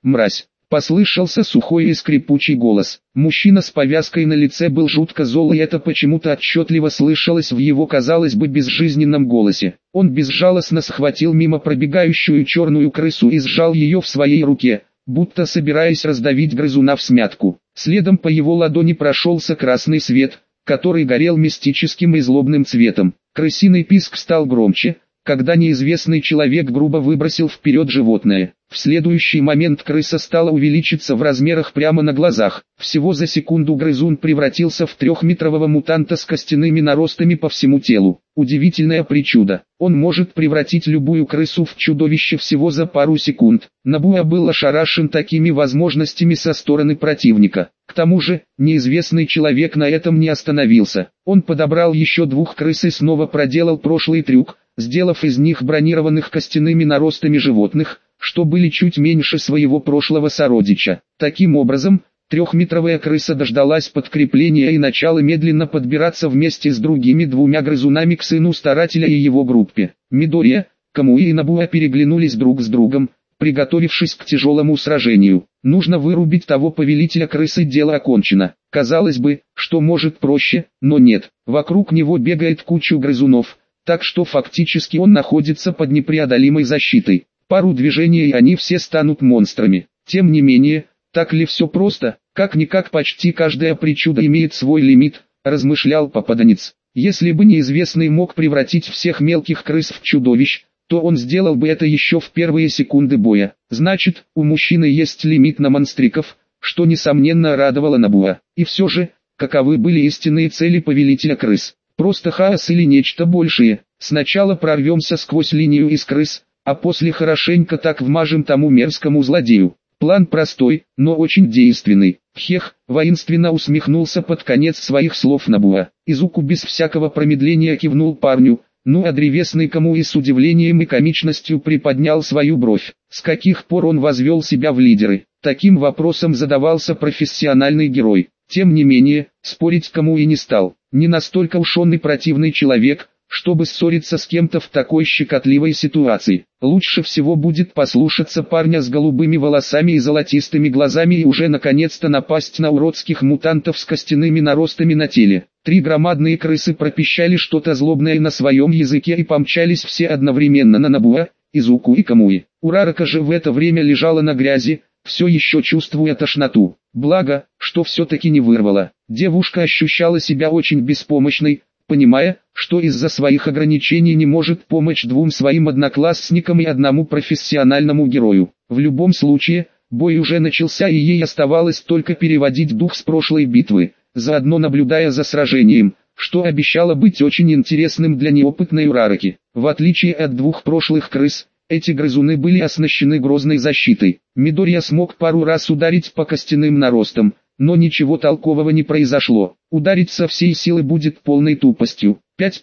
мразь!» Послышался сухой и скрипучий голос. Мужчина с повязкой на лице был жутко зол, и это почему-то отчетливо слышалось в его, казалось бы, безжизненном голосе. Он безжалостно схватил мимо пробегающую черную крысу и сжал ее в своей руке, будто собираясь раздавить грызуна всмятку. Следом по его ладони прошелся красный свет, который горел мистическим и злобным цветом. Крысиный писк стал громче, когда неизвестный человек грубо выбросил вперед животное. В следующий момент крыса стала увеличиться в размерах прямо на глазах. Всего за секунду грызун превратился в 3-метрового мутанта с костяными наростами по всему телу. Удивительное причуда. Он может превратить любую крысу в чудовище всего за пару секунд. Набуа был ошарашен такими возможностями со стороны противника. К тому же, неизвестный человек на этом не остановился. Он подобрал еще 2 крыс и снова проделал прошлый трюк, сделав из них бронированных костяными наростами животных, что были чуть меньше своего прошлого сородича. Таким образом, 3-метровая крыса дождалась подкрепления и начала медленно подбираться вместе с другими 2 грызунами к сыну старателя и его группе. Мидория, Камуи и Набуа переглянулись друг с другом, приготовившись к тяжелому сражению. Нужно вырубить того повелителя крысы, дело окончено. Казалось бы, что может проще, но нет. Вокруг него бегает куча грызунов, так что фактически он находится под непреодолимой защитой. Пару движений и они все станут монстрами. Тем не менее, так ли все просто? Как-никак почти каждая причуда имеет свой лимит, размышлял попаданец. Если бы неизвестный мог превратить всех мелких крыс в чудовищ, то он сделал бы это еще в первые секунды боя. Значит, у мужчины есть лимит на монстриков, что несомненно радовало Набуа. И все же, каковы были истинные цели повелителя крыс? Просто хаос или нечто большее? Сначала прорвемся сквозь линию из крыс, а после хорошенько так вмажем тому мерзкому злодею. План простой, но очень действенный. Хех, воинственно усмехнулся под конец своих слов Набуа. Изуку без всякого промедления кивнул парню, а древесный Камуи с удивлением и комичностью приподнял свою бровь. С каких пор он возвел себя в лидеры? Таким вопросом задавался профессиональный герой. Тем не менее, спорить Камуи не стал. Не настолько уж он и противный человек, чтобы ссориться с кем-то в такой щекотливой ситуации. Лучше всего будет послушаться парня с голубыми волосами и золотистыми глазами и уже наконец-то напасть на уродских мутантов с костяными наростами на теле. 3 громадные крысы пропищали что-то злобное на своем языке и помчались все одновременно на Набуа, Изуку и Камуи. Урарака же в это время лежала на грязи, все еще чувствуя тошноту. Благо, что все-таки не вырвала. Девушка ощущала себя очень беспомощной, понимая, что из-за своих ограничений не может помочь 2 своим одноклассникам и 1 профессиональному герою. В любом случае, бой уже начался и ей оставалось только переводить дух с прошлой битвы, заодно наблюдая за сражением, что обещало быть очень интересным для неопытной Урараки. В отличие от 2 прошлых крыс, эти грызуны были оснащены грозной защитой. Мидория смог пару раз ударить по костяным наростам, но ничего толкового не произошло. Ударить со всей силы будет полной тупостью.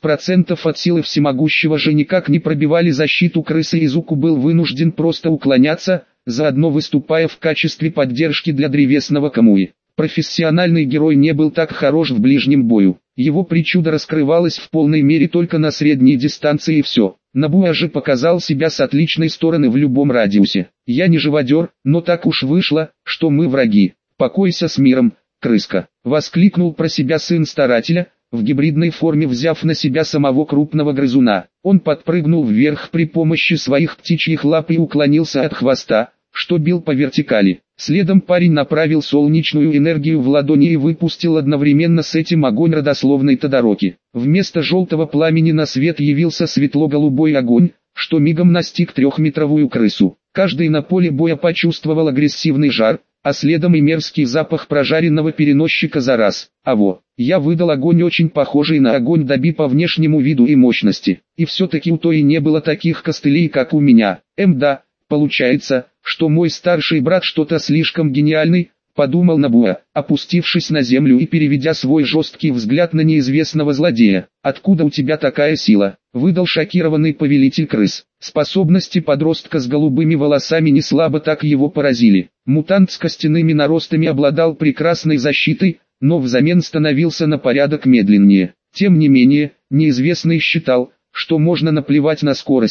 5% от силы всемогущего же никак не пробивали защиту крысы, и Изуку был вынужден просто уклоняться, заодно выступая в качестве поддержки для древесного Камуи. Профессиональный герой не был так хорош в ближнем бою. Его причуда раскрывалась в полной мере только на средней дистанции и все. Набуа же показал себя с отличной стороны в любом радиусе. «Я не живодер, но так уж вышло, что мы враги. Покойся с миром, крыска!» — воскликнул про себя сын старателя, в гибридной форме взяв на себя самого крупного грызуна. Он подпрыгнул вверх при помощи своих птичьих лап и уклонился от хвоста, что бил по вертикали. Следом парень направил солнечную энергию в ладони и выпустил одновременно с этим огонь родословной Тодороки. Вместо желтого пламени на свет явился светло-голубой огонь, что мигом настиг 3-метровую крысу. Каждый на поле боя почувствовал агрессивный жар, а следом и мерзкий запах прожаренного переносчика за раз. Я выдал огонь, очень похожий на огонь Даби по внешнему виду и мощности. И все-таки у той не было таких костылей, как у меня. Да, получается, что мой старший брат что-то слишком гениальный, подумал Набуа, опустившись на землю и переведя свой жесткий взгляд на неизвестного злодея. «Откуда у тебя такая сила?» — выдал шокированный повелитель крыс. Способности подростка с голубыми волосами не слабо так его поразили. Мутант с костяными наростами обладал прекрасной защитой, но взамен становился на порядок медленнее. Тем не менее, неизвестный считал, что можно наплевать на скорость,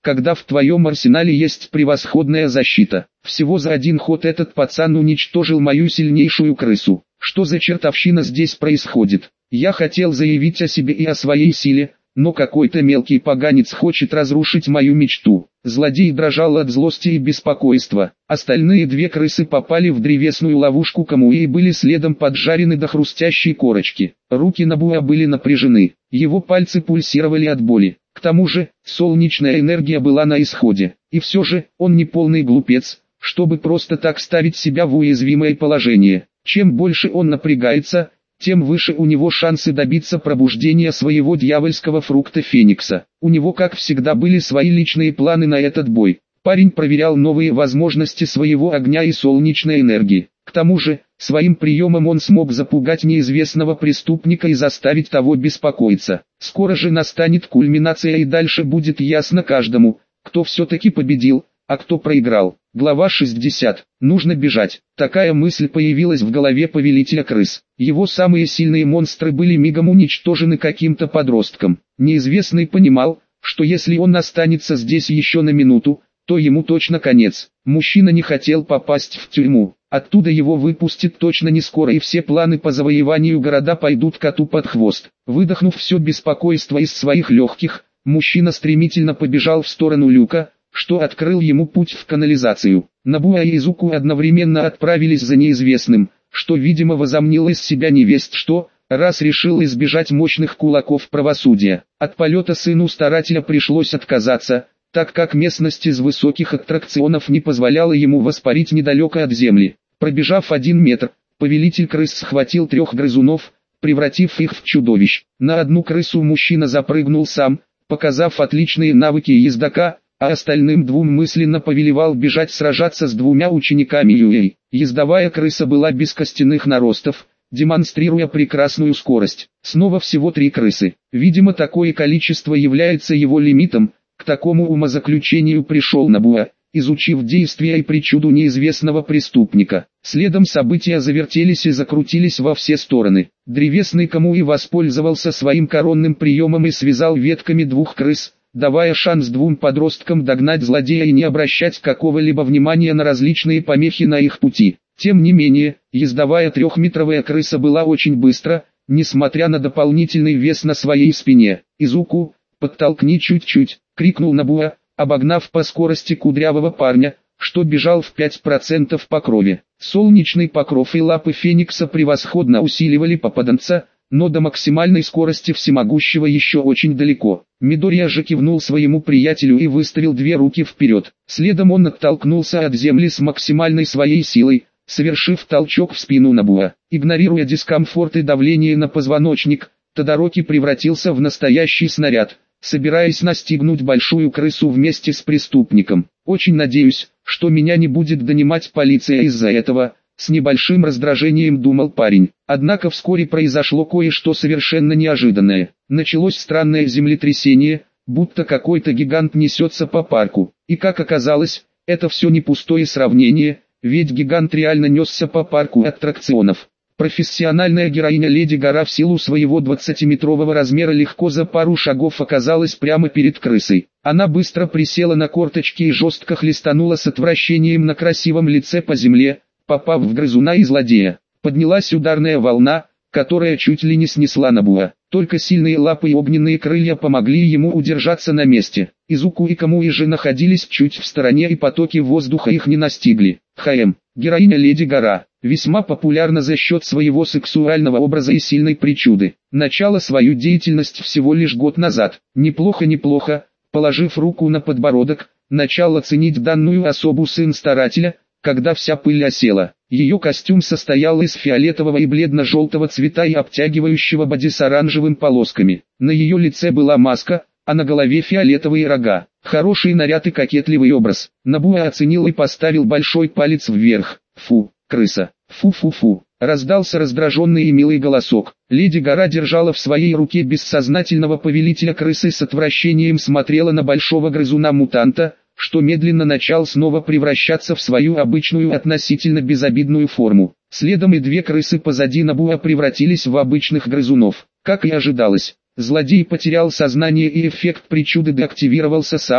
когда в твоем арсенале есть превосходная защита. Всего за один ход этот пацан уничтожил мою сильнейшую крысу. Что за чертовщина здесь происходит? Я хотел заявить о себе и о своей силе, но какой-то мелкий поганец хочет разрушить мою мечту. Злодей дрожал от злости и беспокойства. Остальные две крысы попали в древесную ловушку Камуи и были следом поджарены до хрустящей корочки. Руки Набуа были напряжены, его пальцы пульсировали от боли. К тому же, солнечная энергия была на исходе. И все же, он не полный глупец, чтобы просто так ставить себя в уязвимое положение. Чем больше он напрягается, тем выше у него шансы добиться пробуждения своего дьявольского фрукта Феникса. У него, как всегда, были свои личные планы на этот бой. Парень проверял новые возможности своего огня и солнечной энергии. К тому же, своим приемом он смог запугать неизвестного преступника и заставить того беспокоиться. Скоро же настанет кульминация, и дальше будет ясно каждому, кто все-таки победил, а кто проиграл. Глава 60. Нужно бежать. Такая мысль появилась в голове повелителя крыс. Его самые сильные монстры были мигом уничтожены каким-то подростком. Неизвестный понимал, что если он останется здесь еще на минуту, то ему точно конец. Мужчина не хотел попасть в тюрьму. Оттуда его выпустят точно не скоро, и все планы по завоеванию города пойдут коту под хвост. Выдохнув все беспокойство из своих легких, мужчина стремительно побежал в сторону люка, что открыл ему путь в канализацию. Набуа и Изуку одновременно отправились за неизвестным, что видимо возомнил из себя невесть что, раз решил избежать мощных кулаков правосудия. От полета сыну старателя пришлось отказаться, так как местность из высоких аттракционов не позволяла ему воспарить недалеко от земли. Пробежав 1 метр, повелитель крыс схватил 3 грызунов, превратив их в чудовищ. На одну крысу мужчина запрыгнул сам, показав отличные навыки ездока, а остальным 2 мысленно повелевал бежать сражаться с 2 учениками Юэй. Ездовая крыса была без костяных наростов, демонстрируя прекрасную скорость. Снова всего 3 крысы. Видимо, такое количество является его лимитом. К такому умозаключению пришел Набуа, изучив действия и причуду неизвестного преступника. Следом события завертелись и закрутились во все стороны. Древесный Камуи воспользовался своим коронным приемом и связал ветками 2 крыс, давая шанс 2 подросткам догнать злодея и не обращать какого-либо внимания на различные помехи на их пути. Тем не менее, ездовая 3-метровая крыса была очень быстра, несмотря на дополнительный вес на своей спине. «Изуку, подтолкни чуть-чуть!» — крикнул Набуа, обогнав по скорости кудрявого парня, что бежал в 5% по крови. Солнечный покров и лапы Феникса превосходно усиливали попаданца, но до максимальной скорости всемогущего еще очень далеко. Мидория же кивнул своему приятелю и выставил 2 руки вперед. Следом он оттолкнулся от земли с максимальной своей силой, совершив толчок в спину Набуа. Игнорируя дискомфорт и давление на позвоночник, Тодороки превратился в настоящий снаряд, собираясь настигнуть большую крысу вместе с преступником. «Очень надеюсь, что меня не будет донимать полиция из-за этого», — с небольшим раздражением думал парень. Однако вскоре произошло кое-что совершенно неожиданное. Началось странное землетрясение, будто какой-то гигант несется по парку. И как оказалось, это все не пустое сравнение, ведь гигант реально несся по парку аттракционов. Профессиональная героиня Леди Гора в силу своего 20-метрового размера легко за пару шагов оказалась прямо перед крысой. Она быстро присела на корточки и жестко хлестанула с отвращением на красивом лице по земле, попав в грызуна и злодея. Поднялась ударная волна, которая чуть ли не снесла Набуа. Только сильные лапы и огненные крылья помогли ему удержаться на месте. Изуку и Камуи же находились чуть в стороне, и потоки воздуха их не настигли. Героиня Леди Гора, весьма популярна за счет своего сексуального образа и сильной причуды. Начала свою деятельность всего лишь год назад. Неплохо, положив руку на подбородок, начал оценить данную особу сын старателя, когда вся пыль осела. Ее костюм состоял из фиолетового и бледно-желтого цвета и обтягивающего боди с оранжевым полосками. На ее лице была маска, а на голове фиолетовые рога. Хороший наряд и кокетливый образ. Набуа оценил и поставил большой палец вверх. «Фу, крыса! Фу-фу-фу!» Раздался раздраженный и милый голосок. Леди Гора держала в своей руке бессознательного повелителя крысы и с отвращением смотрела на большого грызуна-мутанта, что медленно начал снова превращаться в свою обычную относительно безобидную форму. Следом и 2 крысы позади Набуа превратились в обычных грызунов. Как и ожидалось, злодей потерял сознание и эффект причуды деактивировался сам,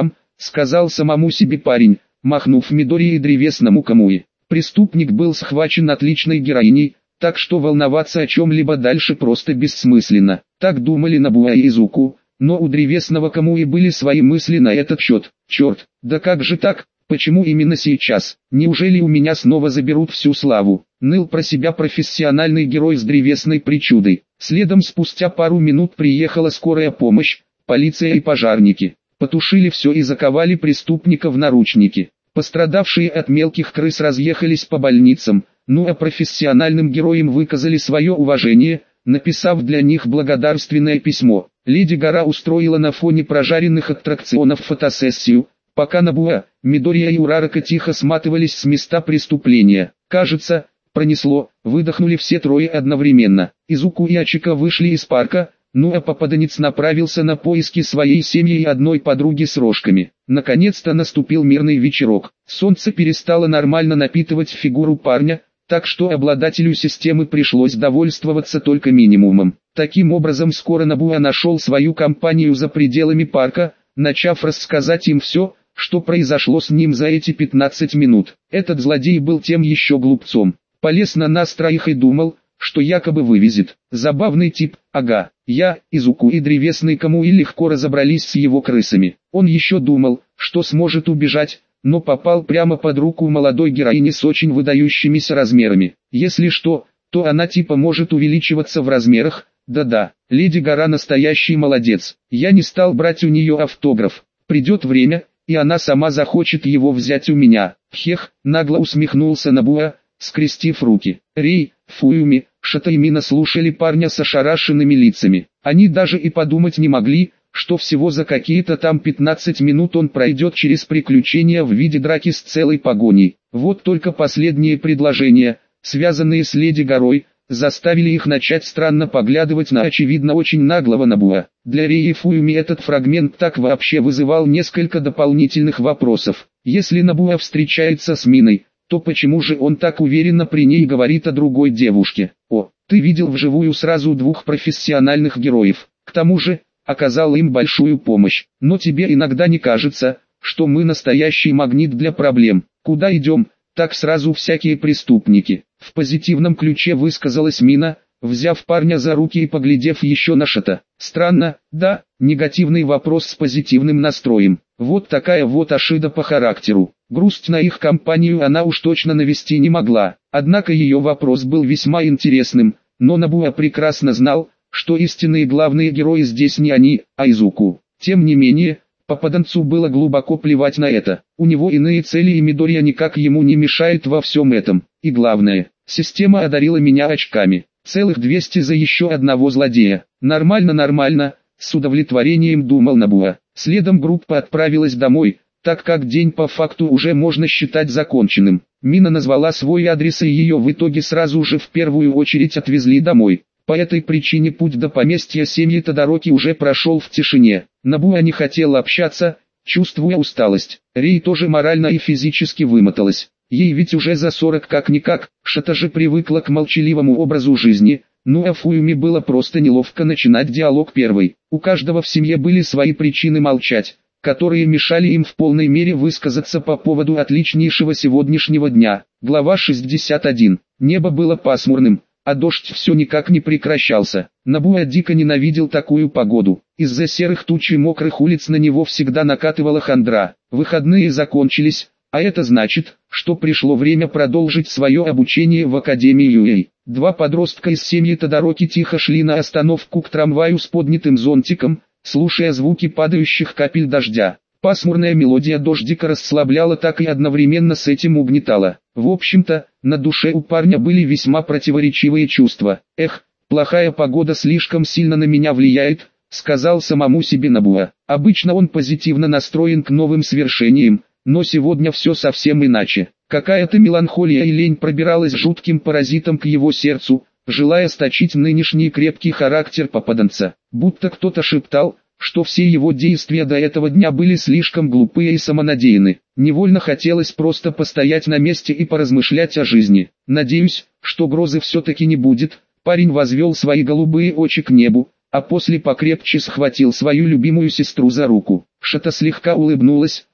сказал самому себе парень, махнув Мидори и древесному Камуи. Преступник был схвачен отличной героиней, так что волноваться о чем-либо дальше просто бессмысленно. Так думали Набуа и Изуку, но у древесного Камуи были свои мысли на этот счет. Черт, да как же так? Почему именно сейчас? Неужели у меня снова заберут всю славу? Ныл про себя профессиональный герой с древесной причудой. Следом спустя пару минут приехала скорая помощь, полиция и пожарники. Потушили все и заковали преступника в наручники. Пострадавшие от мелких крыс разъехались по больницам, ну а профессиональным героям выказали свое уважение, написав для них благодарственное письмо. Леди Гора устроила на фоне прожаренных аттракционов фотосессию, пока Набуа, Мидория и Урарака тихо сматывались с места преступления. Кажется, пронесло, выдохнули все трое одновременно. Изуку и Ачика вышли из парка, ну а попаданец направился на поиски своей семьи и одной подруги с рожками. Наконец-то наступил мирный вечерок. Солнце перестало нормально напитывать фигуру парня, так что обладателю системы пришлось довольствоваться только минимумом. Таким образом скоро Набуа нашел свою компанию за пределами парка, начав рассказать им все, что произошло с ним за эти 15 минут. Этот злодей был тем еще глупцом. Полез на нас троих и думал, что якобы вывезет. Забавный тип, ага. Я, Изуку и древесный Камуи легко разобрались с его крысами. Он еще думал, что сможет убежать, но попал прямо под руку молодой героини с очень выдающимися размерами. Если что, то она типа может увеличиваться в размерах. Да-да, Леди Гора настоящий молодец. Я не стал брать у нее автограф. Придет время, и она сама захочет его взять у меня. Хех, нагло усмехнулся Набуа, скрестив руки. Рей, Фуюми, Шата и Мина слушали парня с ошарашенными лицами. Они даже и подумать не могли, что всего за какие-то там 15 минут он пройдет через приключения в виде драки с целой погоней. Вот только последние предложения, связанные с Леди Горой, заставили их начать странно поглядывать на очевидно очень наглого Набуа. Для Рей и Фуюми этот фрагмент так вообще вызывал несколько дополнительных вопросов. Если Набуа встречается с Миной, то почему же он так уверенно при ней говорит о другой девушке? О, ты видел вживую сразу двух профессиональных героев. К тому же, оказал им большую помощь. Но тебе иногда не кажется, что мы настоящий магнит для проблем? Куда идем, так сразу всякие преступники. В позитивном ключе высказалась Мина, взяв парня за руки и поглядев еще на Шата. Странно, да, негативный вопрос с позитивным настроем. Вот такая вот Ашида по характеру. Грусть на их компанию она уж точно навести не могла. Однако ее вопрос был весьма интересным, но Набуа прекрасно знал, что истинные главные герои здесь не они, а Изуку. Тем не менее, попаданцу было глубоко плевать на это. У него иные цели и Мидория никак ему не мешает во всем этом. И главное, система одарила меня очками. Целых 200 за еще одного злодея. Нормально, с удовлетворением думал Набуа. Следом группа отправилась домой, так как день по факту уже можно считать законченным. Мина назвала свой адрес и ее в итоге сразу же в первую очередь отвезли домой. По этой причине путь до поместья семьи Тодороки уже прошел в тишине. Набуа не хотел общаться, чувствуя усталость. Рей тоже морально и физически вымоталась. Ей ведь уже за 40 как-никак, Шата же привыкла к молчаливому образу жизни. Ну а Фуюми было просто неловко начинать диалог первой. У каждого в семье были свои причины молчать, которые мешали им в полной мере высказаться по поводу отличнейшего сегодняшнего дня. Глава 61. Небо было пасмурным, а дождь все никак не прекращался. Набуа дико ненавидел такую погоду. Из-за серых туч и мокрых улиц на него всегда накатывала хандра. Выходные закончились, а это значит, что пришло время продолжить свое обучение в Академии Юэй. Два подростка из семьи Тодороки тихо шли на остановку к трамваю с поднятым зонтиком, слушая звуки падающих капель дождя. Пасмурная мелодия дождика расслабляла, так и одновременно с этим угнетала. В общем-то, на душе у парня были весьма противоречивые чувства. «Эх, плохая погода слишком сильно на меня влияет», — сказал самому себе Набуа. Обычно он позитивно настроен к новым свершениям, но сегодня все совсем иначе. Какая-то меланхолия и лень пробиралась жутким паразитом к его сердцу, желая сточить нынешний крепкий характер попаданца. Будто кто-то шептал, что все его действия до этого дня были слишком глупые и самонадеянны. Невольно хотелось просто постоять на месте и поразмышлять о жизни. «Надеюсь, что грозы все-таки не будет», — парень возвел свои голубые очи к небу, а после покрепче схватил свою любимую сестру за руку. Шата слегка улыбнулась,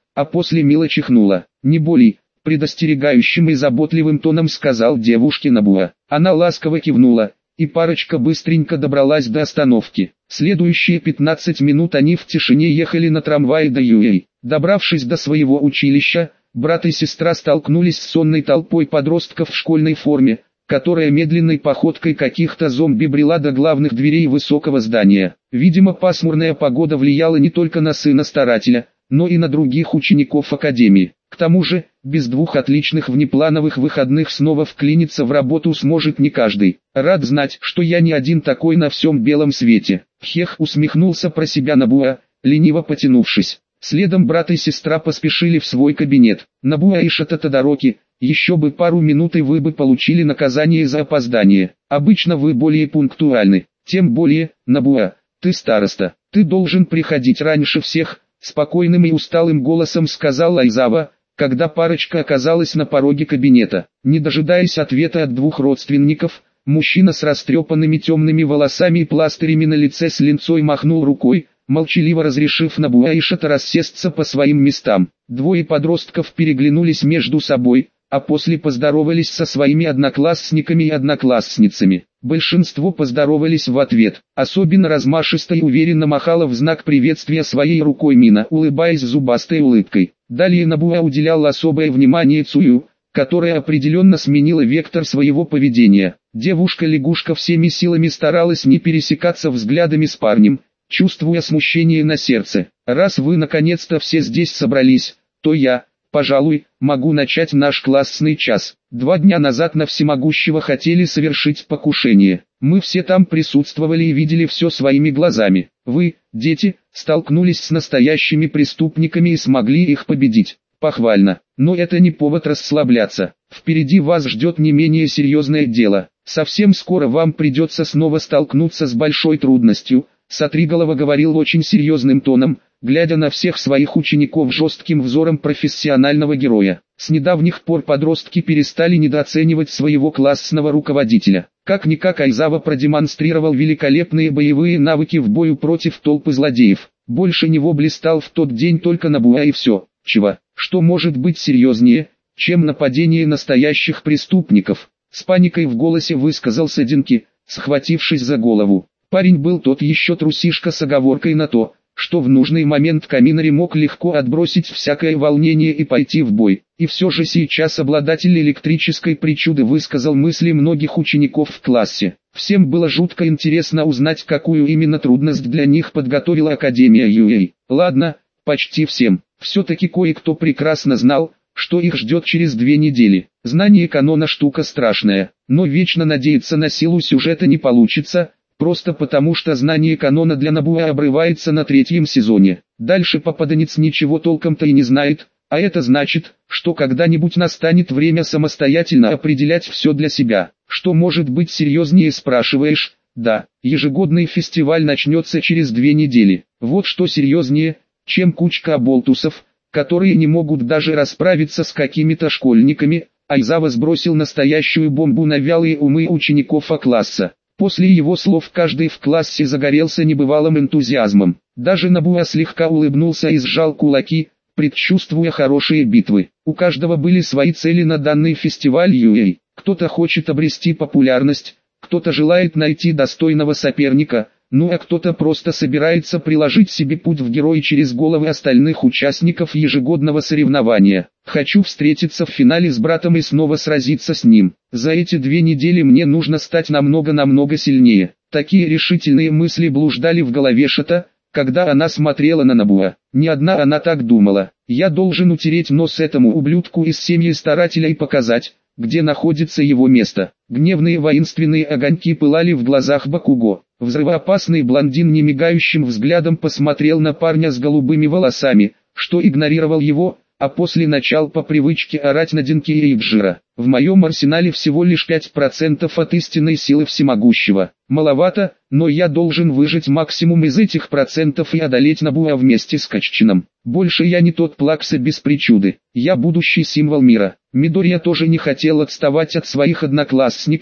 а после мило чихнула. «Не боли», — предостерегающим и заботливым тоном сказал девушке Набуа. Она ласково кивнула, и парочка быстренько добралась до остановки. Следующие 15 минут они в тишине ехали на трамвае до Юэй. Добравшись до своего училища, брат и сестра столкнулись с сонной толпой подростков в школьной форме, которая медленной походкой каких-то зомби брела до главных дверей высокого здания. Видимо, пасмурная погода влияла не только на сына старателя, но и на других учеников академии. К тому же, без 2 отличных внеплановых выходных снова вклиниться в работу сможет не каждый. Рад знать, что я не один такой на всем белом свете. Хех, усмехнулся про себя Набуа, лениво потянувшись. Следом брат и сестра поспешили в свой кабинет. Набуа и Шататадароки, еще бы пару минут и вы бы получили наказание за опоздание. Обычно вы более пунктуальны. Тем более, Набуа, ты староста. Ты должен приходить раньше всех, спокойным и усталым голосом сказал Айзава, когда парочка оказалась на пороге кабинета. Не дожидаясь ответа от 2 родственников, мужчина с растрепанными темными волосами и пластырями на лице с линцой махнул рукой, молчаливо разрешив Набуа и Шата рассесться по своим местам. 2 подростков переглянулись между собой, а после поздоровались со своими одноклассниками и одноклассницами. Большинство поздоровались в ответ. Особенно размашисто и уверенно махала в знак приветствия своей рукой Мина, улыбаясь зубастой улыбкой. Далее Набуа уделял особое внимание Цую, которая определенно сменила вектор своего поведения. Девушка-лягушка всеми силами старалась не пересекаться взглядами с парнем, чувствуя смущение на сердце. «Раз вы наконец-то все здесь собрались, то я, пожалуй, могу начать наш классный час. 2 дня назад на всемогущего хотели совершить покушение. Мы все там присутствовали и видели все своими глазами. Вы, дети, столкнулись с настоящими преступниками и смогли их победить. Похвально. Но это не повод расслабляться. Впереди вас ждет не менее серьезное дело. Совсем скоро вам придется снова столкнуться с большой трудностью», Сатриголова говорил очень серьезным тоном, глядя на всех своих учеников жестким взором профессионального героя. С недавних пор подростки перестали недооценивать своего классного руководителя. Как-никак Айзава продемонстрировал великолепные боевые навыки в бою против толпы злодеев. Больше него блистал в тот день только Набуа и все. Что может быть серьезнее, чем нападение настоящих преступников? С паникой в голосе высказался Динки, схватившись за голову. Парень был тот еще трусишка с оговоркой на то, что в нужный момент Каминари мог легко отбросить всякое волнение и пойти в бой. И все же сейчас обладатель электрической причуды высказал мысли многих учеников в классе. Всем было жутко интересно узнать, какую именно трудность для них подготовила Академия Юэй. Ладно, почти всем. Все-таки кое-кто прекрасно знал, что их ждет через 2 недели. Знание канона штука страшная, но вечно надеяться на силу сюжета не получится, просто потому что знание канона для Набуа обрывается на 3-м сезоне. Дальше попаданец ничего толком-то и не знает, а это значит, что когда-нибудь настанет время самостоятельно определять все для себя. Что может быть серьезнее, спрашиваешь? Да, ежегодный фестиваль начнется через 2 недели. Вот что серьезнее, чем кучка оболтусов, которые не могут даже расправиться с какими-то школьниками. Айзава сбросил настоящую бомбу на вялые умы учеников А-класса. После его слов каждый в классе загорелся небывалым энтузиазмом. Даже Набуа слегка улыбнулся и сжал кулаки, предчувствуя хорошие битвы. У каждого были свои цели на данный фестиваль Юэй. Кто-то хочет обрести популярность, кто-то желает найти достойного соперника, ну а кто-то просто собирается приложить себе путь в герои через головы остальных участников ежегодного соревнования. Хочу встретиться в финале с братом и снова сразиться с ним. За эти 2 недели мне нужно стать намного сильнее. Такие решительные мысли блуждали в голове Шата, когда она смотрела на Набуа. Не одна она так думала. Я должен утереть нос этому ублюдку из семьи старателя и показать, где находится его место. Гневные воинственные огоньки пылали в глазах Бакуго. Взрывоопасный блондин немигающим взглядом посмотрел на парня с голубыми волосами, что игнорировал его, а после начал по привычке орать на Динки и Иджира. В моем арсенале всего лишь 5% от истинной силы всемогущего. Маловато, но я должен выжать максимум из этих процентов и одолеть Набуа вместе с Каччином. Больше я не тот плакса без причуды. Я будущий символ мира. Мидория тоже не хотел отставать от своих одноклассников,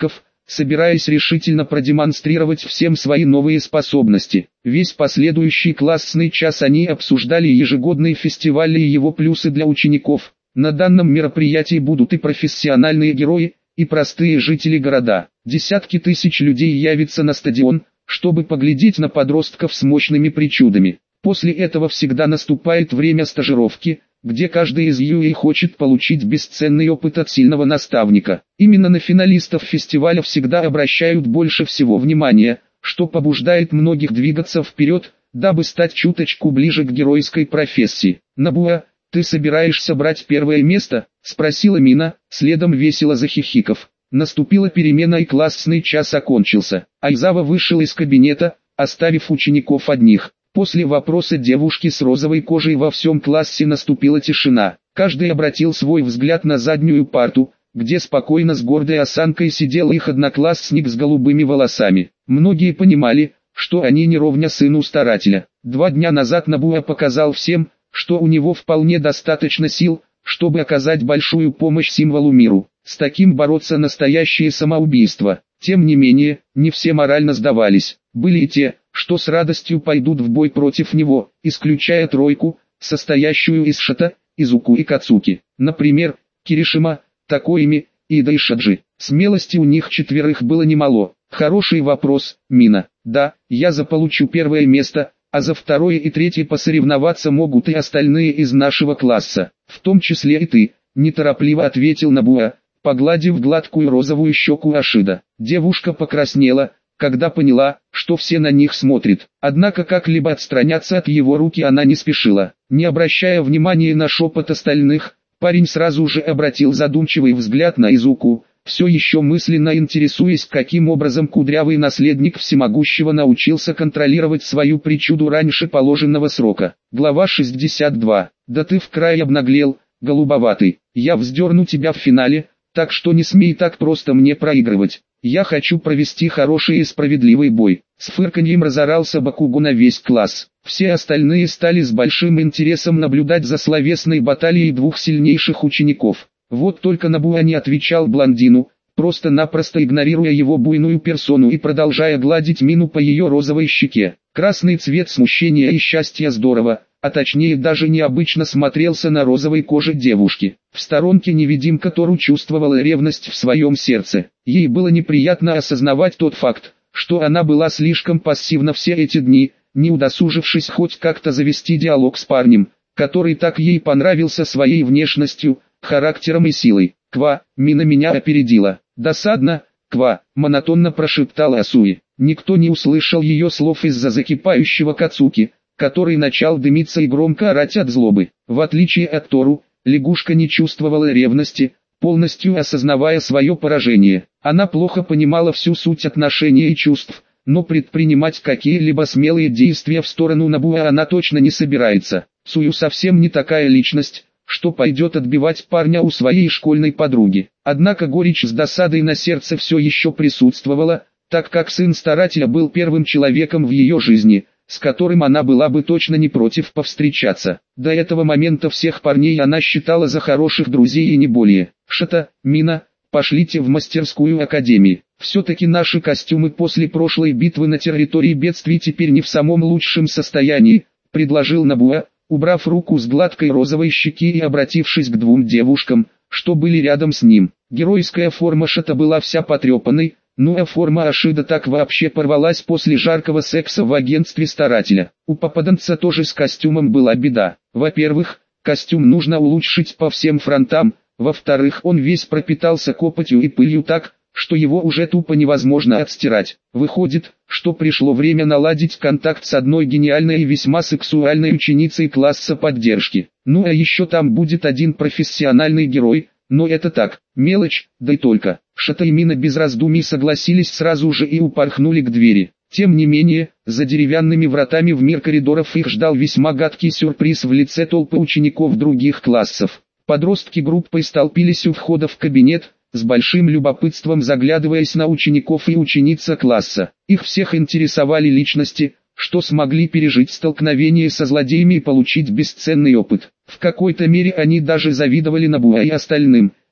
собираясь решительно продемонстрировать всем свои новые способности. Весь последующий классный час они обсуждали ежегодные фестивали и его плюсы для учеников. На данном мероприятии будут и профессиональные герои, и простые жители города. Десятки тысяч людей явятся на стадион, чтобы поглядеть на подростков с мощными причудами. После этого всегда наступает время стажировки, где каждый из UA хочет получить бесценный опыт от сильного наставника. Именно на финалистов фестиваля всегда обращают больше всего внимания, что побуждает многих двигаться вперед, дабы стать чуточку ближе к геройской профессии. «Набуа, ты собираешься брать первое место?» – спросила Мина, следом весело захихиков. Наступила перемена и классный час окончился. Айзава вышел из кабинета, оставив учеников одних. После вопроса девушки с розовой кожей во всем классе наступила тишина. Каждый обратил свой взгляд на заднюю парту, где спокойно с гордой осанкой сидел их одноклассник с голубыми волосами. Многие понимали, что они не ровня сыну старателя. 2 дня назад Набуа показал всем, что у него вполне достаточно сил, чтобы оказать большую помощь символу миру. С таким бороться настоящее самоубийство. Тем не менее, не все морально сдавались. Были и те, что с радостью пойдут в бой против него, исключая тройку, состоящую из Шата, Изуку и Кацуки. Например, Киришима, Такоими, Ида и Шаджи. Смелости у них 4 было немало. Хороший вопрос, Мина. Да, я заполучу первое место, а за 2 и 3 посоревноваться могут и остальные из нашего класса, в том числе и ты, неторопливо ответил Набуа, погладив гладкую розовую щеку Ашида. Девушка покраснела, когда поняла, что все на них смотрят. Однако как-либо отстраняться от его руки она не спешила. Не обращая внимания на шепот остальных, парень сразу же обратил задумчивый взгляд на Изуку, все еще мысленно интересуясь, каким образом кудрявый наследник всемогущего научился контролировать свою причуду раньше положенного срока. Глава 62. Да ты в край обнаглел, голубоватый. Я вздерну тебя в финале, так что не смей так просто мне проигрывать. Я хочу провести хороший и справедливый бой. С фырканьем разорался Бакуго на весь класс. Все остальные стали с большим интересом наблюдать за словесной баталией 2 сильнейших учеников. Вот только Набуа не отвечал блондину, просто-напросто игнорируя его буйную персону и продолжая гладить Мину по ее розовой щеке. Красный цвет смущения и счастья здорово, а точнее даже необычно смотрелся на розовой коже девушки. В сторонке невидимка Тору чувствовала ревность в своем сердце. Ей было неприятно осознавать тот факт, что она была слишком пассивна все эти дни, не удосужившись хоть как-то завести диалог с парнем, который так ей понравился своей внешностью, характером и силой. «Ква, Мина меня опередила». «Досадно, Ква», монотонно прошептала Асуи. Никто не услышал ее слов из-за закипающего Кацуки, который начал дымиться и громко орать от злобы. В отличие от Тору, лягушка не чувствовала ревности, полностью осознавая свое поражение. Она плохо понимала всю суть отношений и чувств, но предпринимать какие-либо смелые действия в сторону Набуа она точно не собирается. Сую совсем не такая личность, что пойдет отбивать парня у своей школьной подруги. Однако горечь с досадой на сердце все еще присутствовала, так как сын старателя был первым человеком в ее жизни, с которым она была бы точно не против повстречаться. До этого момента всех парней она считала за хороших друзей и не более. «Шата, Мина, пошлите в мастерскую академии. Все-таки наши костюмы после прошлой битвы на территории бедствий теперь не в самом лучшем состоянии», предложил Набуа, убрав руку с гладкой розовой щеки и обратившись к 2 девушкам, что были рядом с ним. Геройская форма Шата была вся потрепанной, ну а форма Ашида так вообще порвалась после жаркого секса в агентстве старателя. У попаданца тоже с костюмом была беда. Во-первых, костюм нужно улучшить по всем фронтам, во-вторых, он весь пропитался копотью и пылью так, что его уже тупо невозможно отстирать. Выходит, что пришло время наладить контакт с одной гениальной и весьма сексуальной ученицей класса поддержки. Ну а еще там будет один профессиональный герой, но это так, мелочь, да и только. Шата и Мина без раздумий согласились сразу же и упорхнули к двери. Тем не менее, за деревянными вратами в мир коридоров их ждал весьма гадкий сюрприз в лице толпы учеников других классов. Подростки группой столпились у входа в кабинет, с большим любопытством заглядываясь на учеников и ученица класса. Их всех интересовали личности, что смогли пережить столкновение со злодеями и получить бесценный опыт. В какой-то мере они даже завидовали Набуа и остальным,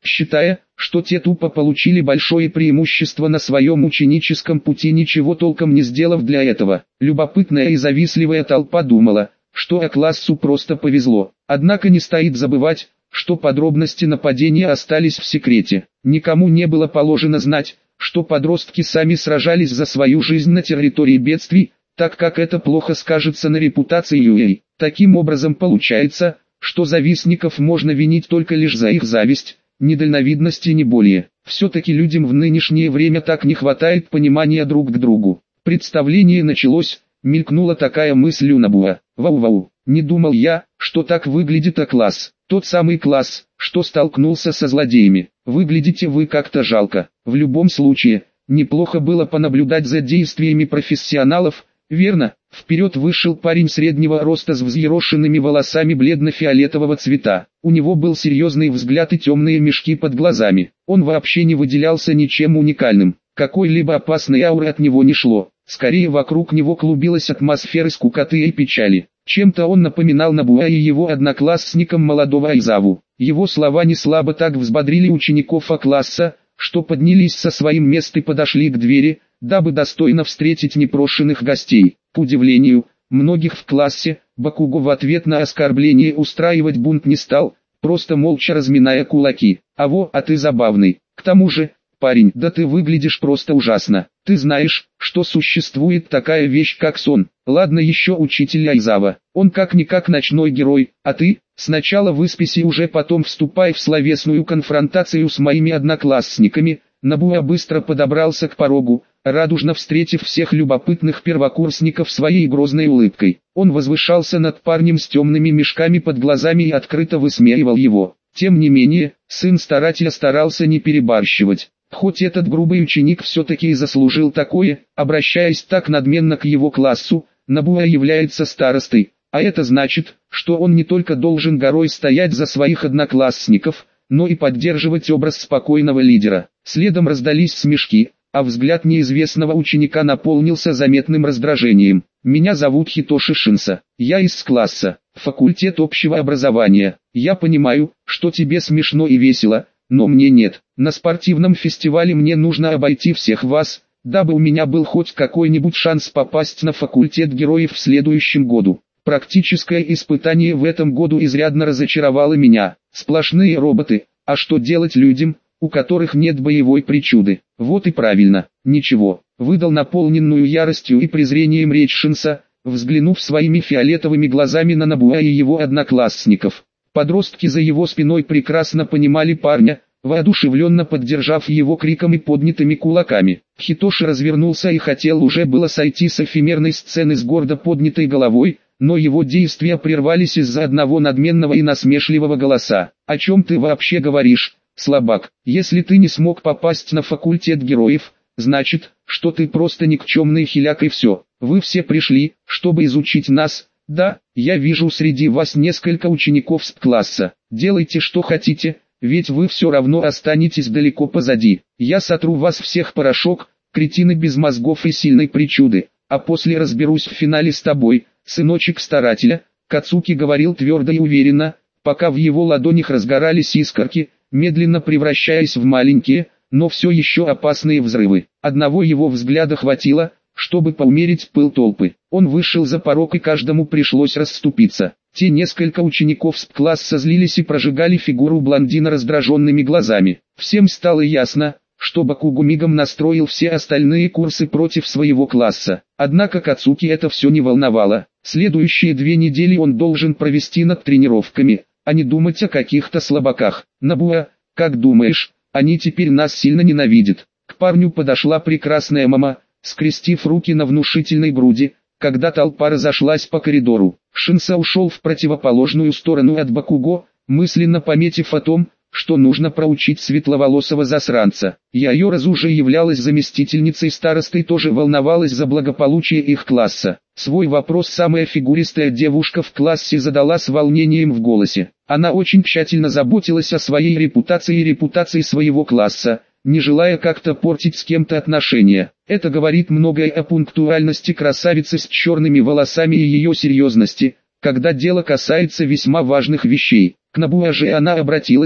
считая, что те тупо получили большое преимущество на своем ученическом пути, ничего толком не сделав для этого. Любопытная и завистливая толпа думала, что А-классу просто повезло. Однако не стоит забывать, что подробности нападения остались в секрете. Никому не было положено знать, что подростки сами сражались за свою жизнь на территории бедствий, так как это плохо скажется на репутации UA. Таким образом получается, что завистников можно винить только лишь за их зависть, недальновидность и не более. Все-таки людям в нынешнее время так не хватает понимания друг к другу. Представление началось, мелькнула такая мысль у Набуа. Вау-вау, не думал я, что так выглядит А-класс. Тот самый класс, что столкнулся со злодеями. Выглядите вы как-то жалко. В любом случае, неплохо было понаблюдать за действиями профессионалов. Верно, вперед вышел парень среднего роста с взъерошенными волосами бледно-фиолетового цвета. У него был серьезный взгляд и темные мешки под глазами. Он вообще не выделялся ничем уникальным. Какой-либо опасной ауры от него не шло. Скорее вокруг него клубилась атмосфера скукоты и печали. Чем-то он напоминал Набуа и его одноклассникам молодого Айзаву. Его слова не слабо так взбодрили учеников А-класса, что поднялись со своим мест и подошли к двери, дабы достойно встретить непрошенных гостей. К удивлению, многих в классе, Бакуго в ответ на оскорбление устраивать бунт не стал, просто молча разминая кулаки. А ты забавный. К тому же, парень, да ты выглядишь просто ужасно. Ты знаешь, что существует такая вещь как сон. Ладно еще учитель Айзава, он как-никак ночной герой, а ты, сначала выспись и уже потом вступай в словесную конфронтацию с моими одноклассниками. Набуа быстро подобрался к порогу, радужно встретив всех любопытных первокурсников своей грозной улыбкой. Он возвышался над парнем с темными мешками под глазами и открыто высмеивал его. Тем не менее, сын старателя старался не перебарщивать. Хоть этот грубый ученик все-таки и заслужил такое, обращаясь так надменно к его классу, Набуа является старостой, а это значит, что он не только должен горой стоять за своих одноклассников, но и поддерживать образ спокойного лидера. Следом раздались смешки, а взгляд неизвестного ученика наполнился заметным раздражением. «Меня зовут Хитоши Шинса, я из класса, факультет общего образования. Я понимаю, что тебе смешно и весело, но мне нет. На спортивном фестивале мне нужно обойти всех вас, дабы у меня был хоть какой-нибудь шанс попасть на факультет героев в следующем году. Практическое испытание в этом году изрядно разочаровало меня. Сплошные роботы, а что делать людям, у которых нет боевой причуды? Вот и правильно, ничего», — выдал наполненную яростью и презрением речь Шинса, взглянув своими фиолетовыми глазами на Набуа и его одноклассников. Подростки за его спиной прекрасно понимали парня, воодушевленно поддержав его криком и поднятыми кулаками. Хитоши развернулся и хотел уже было сойти с эфемерной сцены с гордо поднятой головой, но его действия прервались из-за одного надменного и насмешливого голоса. «О чем ты вообще говоришь, слабак? Если ты не смог попасть на факультет героев, значит, что ты просто никчемный хиляк и все. Вы все пришли, чтобы изучить нас. Да, я вижу среди вас несколько учеников СП-класса. Делайте что хотите, ведь вы все равно останетесь далеко позади. Я сотру вас всех в порошок, кретины без мозгов и сильной причуды, а после разберусь в финале с тобой, сыночек старателя». Кацуки говорил твердо и уверенно, пока в его ладонях разгорались искорки, медленно превращаясь в маленькие, но все еще опасные взрывы. Одного его взгляда хватило, чтобы поумерить пыл толпы. Он вышел за порог и каждому пришлось расступиться. Те несколько учеников с класса злились и прожигали фигуру блондина раздраженными глазами. Всем стало ясно, что Бакуго мигом настроил все остальные курсы против своего класса. Однако Кацуки это все не волновало. Следующие 2 недели он должен провести над тренировками, а не думать о каких-то слабаках. «Набуа, как думаешь, они теперь нас сильно ненавидят?» К парню подошла прекрасная мама, скрестив руки на внушительной груди, когда толпа разошлась по коридору. Шинса ушел в противоположную сторону от Бакуго, мысленно пометив о том, что нужно проучить светловолосого засранца. Яйоразу же являлась заместительницей старосты и тоже волновалась за благополучие их класса. Свой вопрос самая фигуристая девушка в классе задала с волнением в голосе. Она очень тщательно заботилась о своей репутации и репутации своего класса, не желая как-то портить с кем-то отношения. Это говорит многое о пунктуальности красавицы с черными волосами и ее серьезности, когда дело касается весьма важных вещей. К Набуа же она обратилась,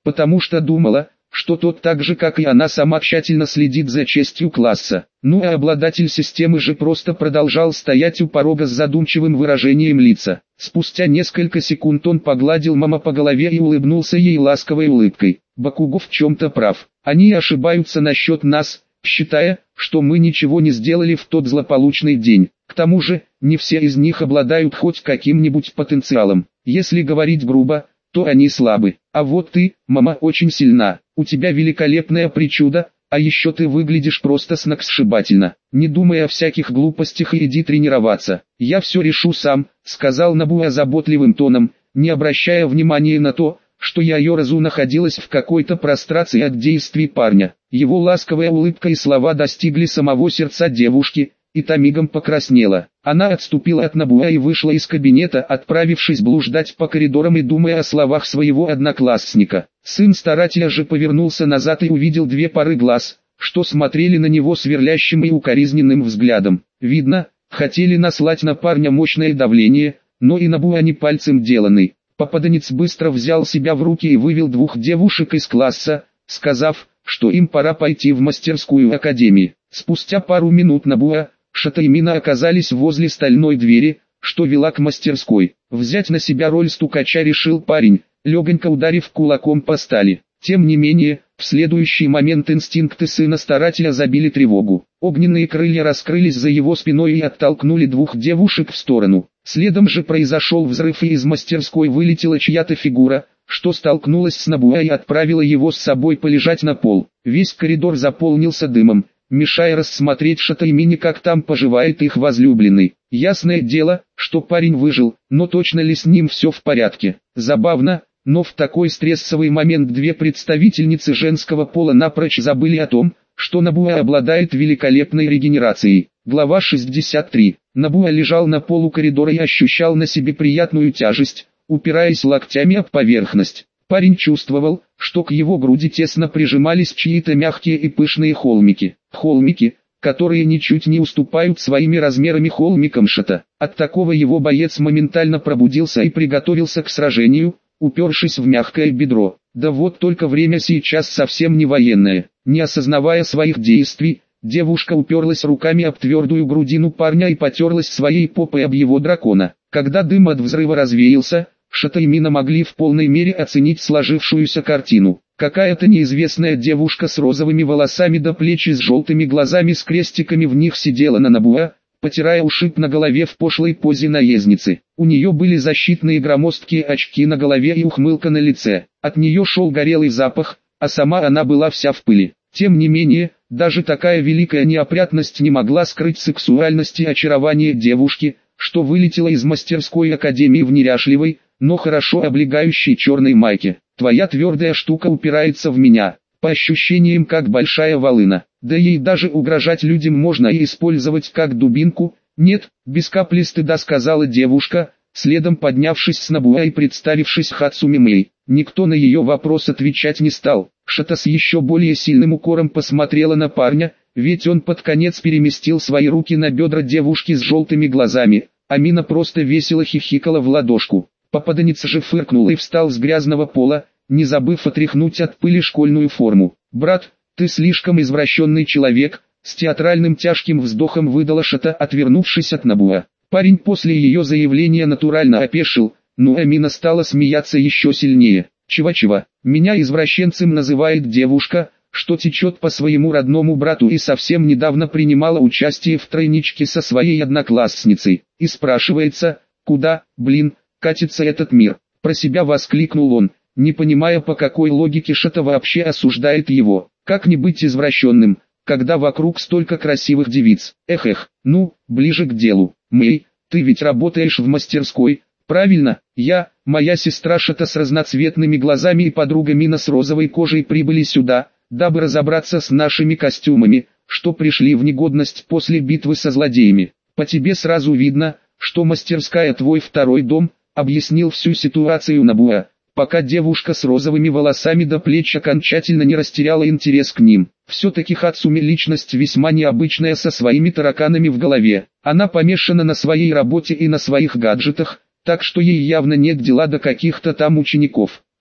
потому что думала, что тот так же как и она сама тщательно следит за честью класса. Ну а обладатель системы же просто продолжал стоять у порога с задумчивым выражением лица. Спустя несколько секунд он погладил маму по голове и улыбнулся ей ласковой улыбкой. Бакугов в чем-то прав. Они ошибаются насчет нас, считая, что мы ничего не сделали в тот злополучный день. К тому же, не все из них обладают хоть каким-нибудь потенциалом. Если говорить грубо, то они слабы. А вот ты, мама, очень сильна. У тебя великолепная причуда, а еще ты выглядишь просто сногсшибательно. Не думай о всяких глупостях и иди тренироваться. Я все решу сам, сказал Набуя заботливым тоном, не обращая внимания на то, что Яоразу находилась в какой-то прострации от действий парня. Его ласковая улыбка и слова достигли самого сердца девушки, и та мигом покраснела. Она отступила от Набуя и вышла из кабинета, отправившись блуждать по коридорам и думая о словах своего одноклассника. Сын старателя же повернулся назад и увидел две пары глаз, что смотрели на него сверлящим и укоризненным взглядом. Видно, хотели наслать на парня мощное давление, но и Набуя не пальцем деланный. Попаданец быстро взял себя в руки и вывел двух девушек из класса, сказав, что им пора пойти в мастерскую академии. Спустя пару минут Набуя, Шата и Мина оказались возле стальной двери, что вела к мастерской. Взять на себя роль стукача решил парень, легонько ударив кулаком по стали. Тем не менее, в следующий момент инстинкты сына старателя забили тревогу. Огненные крылья раскрылись за его спиной и оттолкнули двух девушек в сторону. Следом же произошел взрыв и из мастерской вылетела чья-то фигура, что столкнулась с Набуя и отправила его с собой полежать на пол. Весь коридор заполнился дымом, мешая рассмотреть Шата и Мини, как там поживает их возлюбленный. Ясное дело, что парень выжил, но точно ли с ним все в порядке? Забавно, но в такой стрессовый момент две представительницы женского пола напрочь забыли о том, что Набуя обладает великолепной регенерацией. Глава 63. Набуя лежал на полу коридора и ощущал на себе приятную тяжесть, упираясь локтями об поверхность. Парень чувствовал, что к его груди тесно прижимались чьи-то мягкие и пышные холмики. Холмики, которые ничуть не уступают своими размерами холмикам Шата. От такого его боец моментально пробудился и приготовился к сражению, упершись в мягкое бедро. Да вот только время сейчас совсем не военное. Не осознавая своих действий, девушка уперлась руками об твердую грудину парня и потерлась своей попой об его дракона. Когда дым от взрыва развеялся, Шата и Мина могли в полной мере оценить сложившуюся картину. Какая-то неизвестная девушка с розовыми волосами до плеч и с желтыми глазами с крестиками в них сидела на Набуя, потирая ушиб на голове в пошлой позе наездницы. У нее были защитные громоздкие очки на голове и ухмылка на лице. От нее шел горелый запах, а сама она была вся в пыли. Тем не менее, даже такая великая неопрятность не могла скрыть сексуальность и очарование девушки, что вылетела из мастерской академии в неряшливой, но хорошо облегающей черной майке. Твоя твердая штука упирается в меня, по ощущениям как большая волына. Да ей даже угрожать людям можно и использовать как дубинку. Нет, без капли стыда сказала девушка, следом поднявшись с Набуя и представившись Хацуми Мэй. Никто на ее вопрос отвечать не стал. Шата с еще более сильным укором посмотрела на парня, ведь он под конец переместил свои руки на бедра девушки с желтыми глазами, а Мина просто весело хихикала в ладошку. Попаданец же фыркнул и встал с грязного пола, не забыв отряхнуть от пыли школьную форму. «Брат, ты слишком извращенный человек», — с театральным тяжким вздохом выдала Шата, отвернувшись от Набуя. Парень после ее заявления натурально опешил, но Мина стала смеяться еще сильнее. «Чего-чего, меня извращенцем называет девушка, что течет по своему родному брату и совсем недавно принимала участие в тройничке со своей одноклассницей. И спрашивается, куда, катится этот мир?» Про себя воскликнул он, не понимая, по какой логике Шата вообще осуждает его. Как не быть извращенным, когда вокруг столько красивых девиц? Ну, ближе к делу. Мэй, ты ведь работаешь в мастерской, правильно? Моя сестра Шата с разноцветными глазами и подруга Мина с розовой кожей прибыли сюда, дабы разобраться с нашими костюмами, что пришли в негодность после битвы со злодеями. По тебе сразу видно, что мастерская твой второй дом, объяснил всю ситуацию Набуя, пока девушка с розовыми волосами до плеч окончательно не растеряла интерес к ним. Все-таки Хацуми личность весьма необычная со своими тараканами в голове. Она помешана на своей работе и на своих гаджетах, так что ей явно нет дела до каких-то там учеников.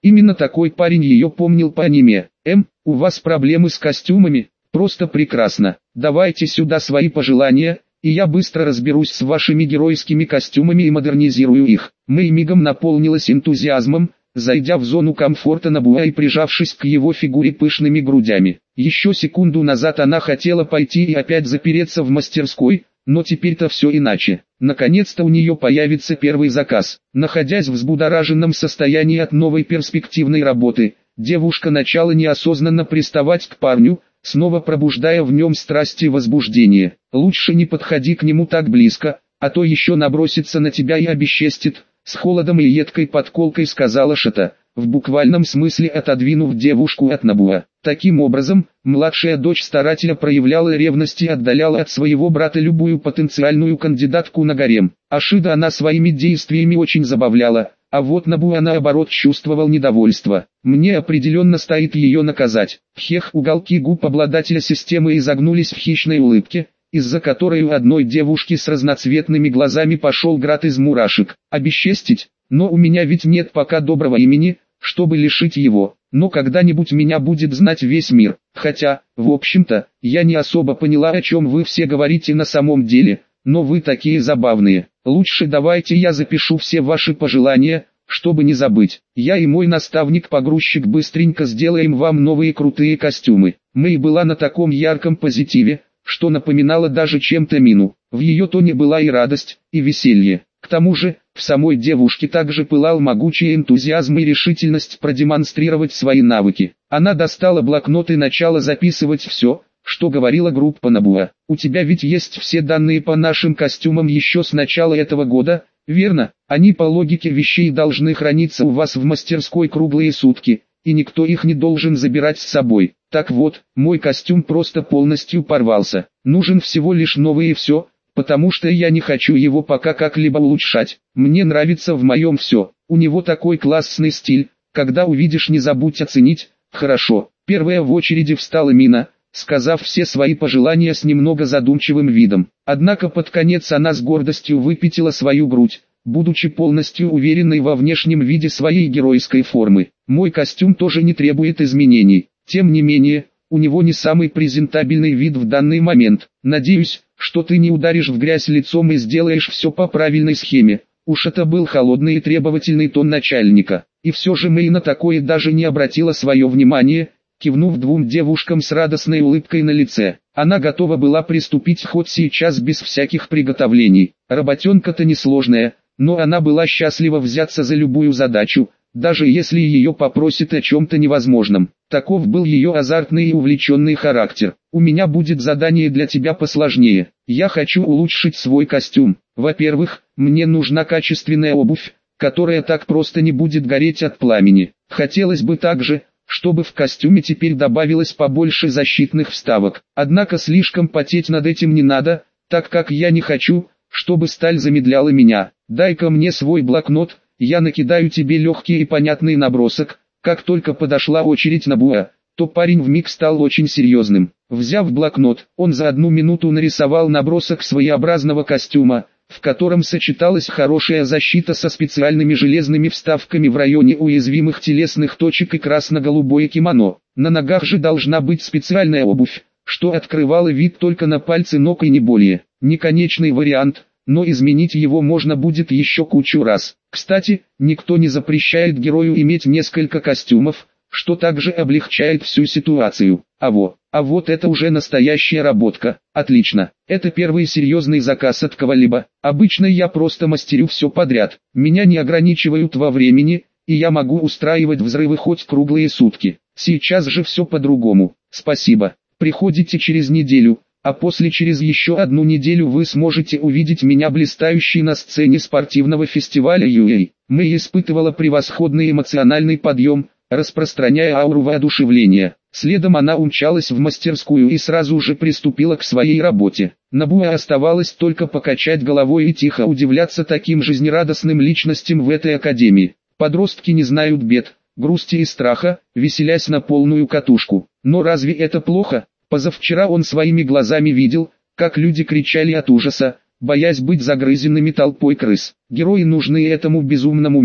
Именно такой парень ее помнил по аниме. У вас проблемы с костюмами? Просто прекрасно. Давайте сюда свои пожелания, и я быстро разберусь с вашими геройскими костюмами и модернизирую их. Мэй мигом наполнилась энтузиазмом, зайдя в зону комфорта Набуа и прижавшись к его фигуре пышными грудями. Еще секунду назад она хотела пойти и опять запереться в мастерской, но теперь-то все иначе. Наконец-то у нее появится первый заказ. Находясь в взбудораженном состоянии от новой перспективной работы, девушка начала неосознанно приставать к парню, снова пробуждая в нем страсть и возбуждение. «Лучше не подходи к нему так близко, а то еще набросится на тебя и обесчестит», с холодом и едкой подколкой сказала Шита, в буквальном смысле отодвинув девушку от Набуа. Таким образом, младшая дочь старателя проявляла ревность и отдаляла от своего брата любую потенциальную кандидатку на гарем. Ашида она своими действиями очень забавляла, а вот Набуа наоборот чувствовал недовольство. Мне определенно стоит ее наказать. Уголки губ обладателя системы изогнулись в хищной улыбке, из-за которой у одной девушки с разноцветными глазами пошел град из мурашек. Обесчестить? Но у меня ведь нет пока доброго имени, чтобы лишить его. Но когда-нибудь меня будет знать весь мир. Хотя, в общем-то, я не особо поняла, о чем вы все говорите на самом деле, но вы такие забавные. Лучше давайте я запишу все ваши пожелания, чтобы не забыть. Я и мой наставник-погрузчик быстренько сделаем вам новые крутые костюмы. Мэй была на таком ярком позитиве, что напоминало даже чем-то Мину. В ее тоне была и радость, и веселье. К тому же, в самой девушке также пылал могучий энтузиазм и решительность продемонстрировать свои навыки. Она достала блокнот и начала записывать все, что говорила группа Набуа. «У тебя ведь есть все данные по нашим костюмам еще с начала этого года, верно? Они по логике вещей должны храниться у вас в мастерской круглые сутки, и никто их не должен забирать с собой. Так вот, мой костюм просто полностью порвался. Нужен всего лишь новый и все, потому что я не хочу его пока как-либо улучшать. Мне нравится в моем все. У него такой классный стиль, когда увидишь, не забудь оценить». «Хорошо». Первая в очереди встала Мина, сказав все свои пожелания с немного задумчивым видом. Однако под конец она с гордостью выпятила свою грудь, будучи полностью уверенной во внешнем виде своей геройской формы. «Мой костюм тоже не требует изменений. Тем не менее, у него не самый презентабельный вид в данный момент. Надеюсь, что ты не ударишь в грязь лицом и сделаешь все по правильной схеме». Уж это был холодный и требовательный тон начальника. И все же Мэй на такое даже не обратила свое внимание, кивнув двум девушкам с радостной улыбкой на лице. Она готова была приступить хоть сейчас без всяких приготовлений. Работенка-то несложная, но она была счастлива взяться за любую задачу, даже если ее попросят о чем-то невозможном. Таков был ее азартный и увлеченный характер. «У меня будет задание для тебя посложнее. Я хочу улучшить свой костюм. Во-первых, мне нужна качественная обувь, которая так просто не будет гореть от пламени. Хотелось бы также, чтобы в костюме теперь добавилось побольше защитных вставок. Однако слишком потеть над этим не надо, так как я не хочу, чтобы сталь замедляла меня. Дай-ка мне свой блокнот, я накидаю тебе легкий и понятный набросок». Как только подошла очередь Набуа, то парень вмиг стал очень серьезным. Взяв блокнот, он за 1 минуту нарисовал набросок своеобразного костюма, в котором сочеталась хорошая защита со специальными железными вставками в районе уязвимых телесных точек и красно-голубое кимоно. На ногах же должна быть специальная обувь, что открывало вид только на пальцы ног и не более. Не конечный вариант, но изменить его можно будет еще кучу раз. Кстати, никто не запрещает герою иметь несколько костюмов, что также облегчает всю ситуацию. А вот это уже настоящая работка. Отлично. Это первый серьезный заказ от кого-либо. Обычно я просто мастерю все подряд. Меня не ограничивают во времени, и я могу устраивать взрывы хоть круглые сутки. Сейчас же все по-другому. Спасибо. Приходите через неделю. А после через еще 1 неделю вы сможете увидеть меня блистающей на сцене спортивного фестиваля UA. Мэй испытывала превосходный эмоциональный подъем, распространяя ауру воодушевления. Следом она умчалась в мастерскую и сразу же приступила к своей работе. Набуа оставалось только покачать головой и тихо удивляться таким жизнерадостным личностям в этой академии. Подростки не знают бед, грусти и страха, веселясь на полную катушку. Но разве это плохо? Позавчера он своими глазами видел, как люди кричали от ужаса, боясь быть загрызенными толпой крыс. Герои нужны этому безумному миру,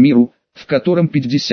в котором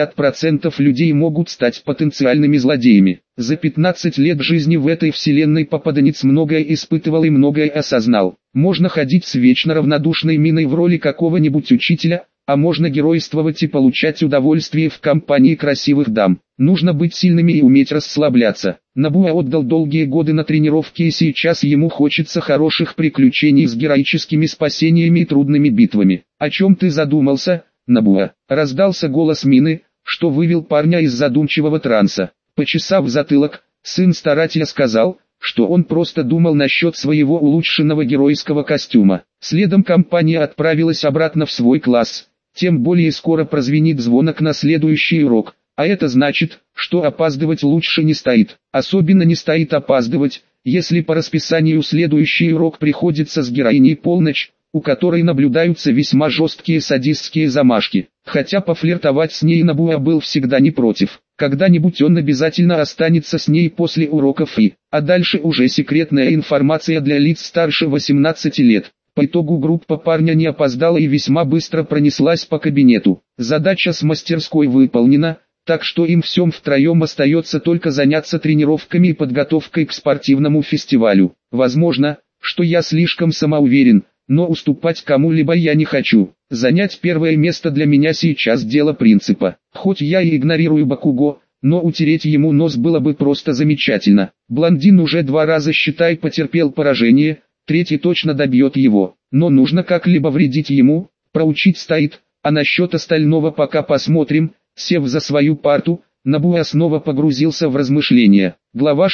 50% людей могут стать потенциальными злодеями. За 15 лет жизни в этой вселенной попаданец многое испытывал и многое осознал. Можно ходить с вечно равнодушной миной в роли какого-нибудь учителя, а можно геройствовать и получать удовольствие в компании красивых дам. Нужно быть сильными и уметь расслабляться. Набуа отдал долгие годы на тренировки, и сейчас ему хочется хороших приключений с героическими спасениями и трудными битвами. «О чем ты задумался, Набуа?» — раздался голос Мины, что вывел парня из задумчивого транса. Почесав затылок, сын старателя сказал, что он просто думал насчет своего улучшенного геройского костюма. Следом компания отправилась обратно в свой класс. Тем более скоро прозвенит звонок на следующий урок, а это значит, что опаздывать лучше не стоит. Особенно не стоит опаздывать, если по расписанию следующий урок приходится с героиней полночь, у которой наблюдаются весьма жесткие садистские замашки. Хотя пофлиртовать с ней Набуа был всегда не против. Когда-нибудь он обязательно останется с ней после уроков а дальше уже секретная информация для лиц старше 18 лет. По итогу группа парня не опоздала и весьма быстро пронеслась по кабинету. Задача с мастерской выполнена, так что им всем втроем остается только заняться тренировками и подготовкой к спортивному фестивалю. Возможно, что я слишком самоуверен, но уступать кому-либо я не хочу. Занять первое место для меня сейчас дело принципа. Хоть я и игнорирую Бакуго, но утереть ему нос было бы просто замечательно. Блондин уже 2 раза, считай, потерпел поражение, третий точно добьет его. Но нужно как-либо вредить ему, проучить стоит, а насчет остального пока посмотрим. Сев за свою парту, Набуа снова погрузился в размышления. Глава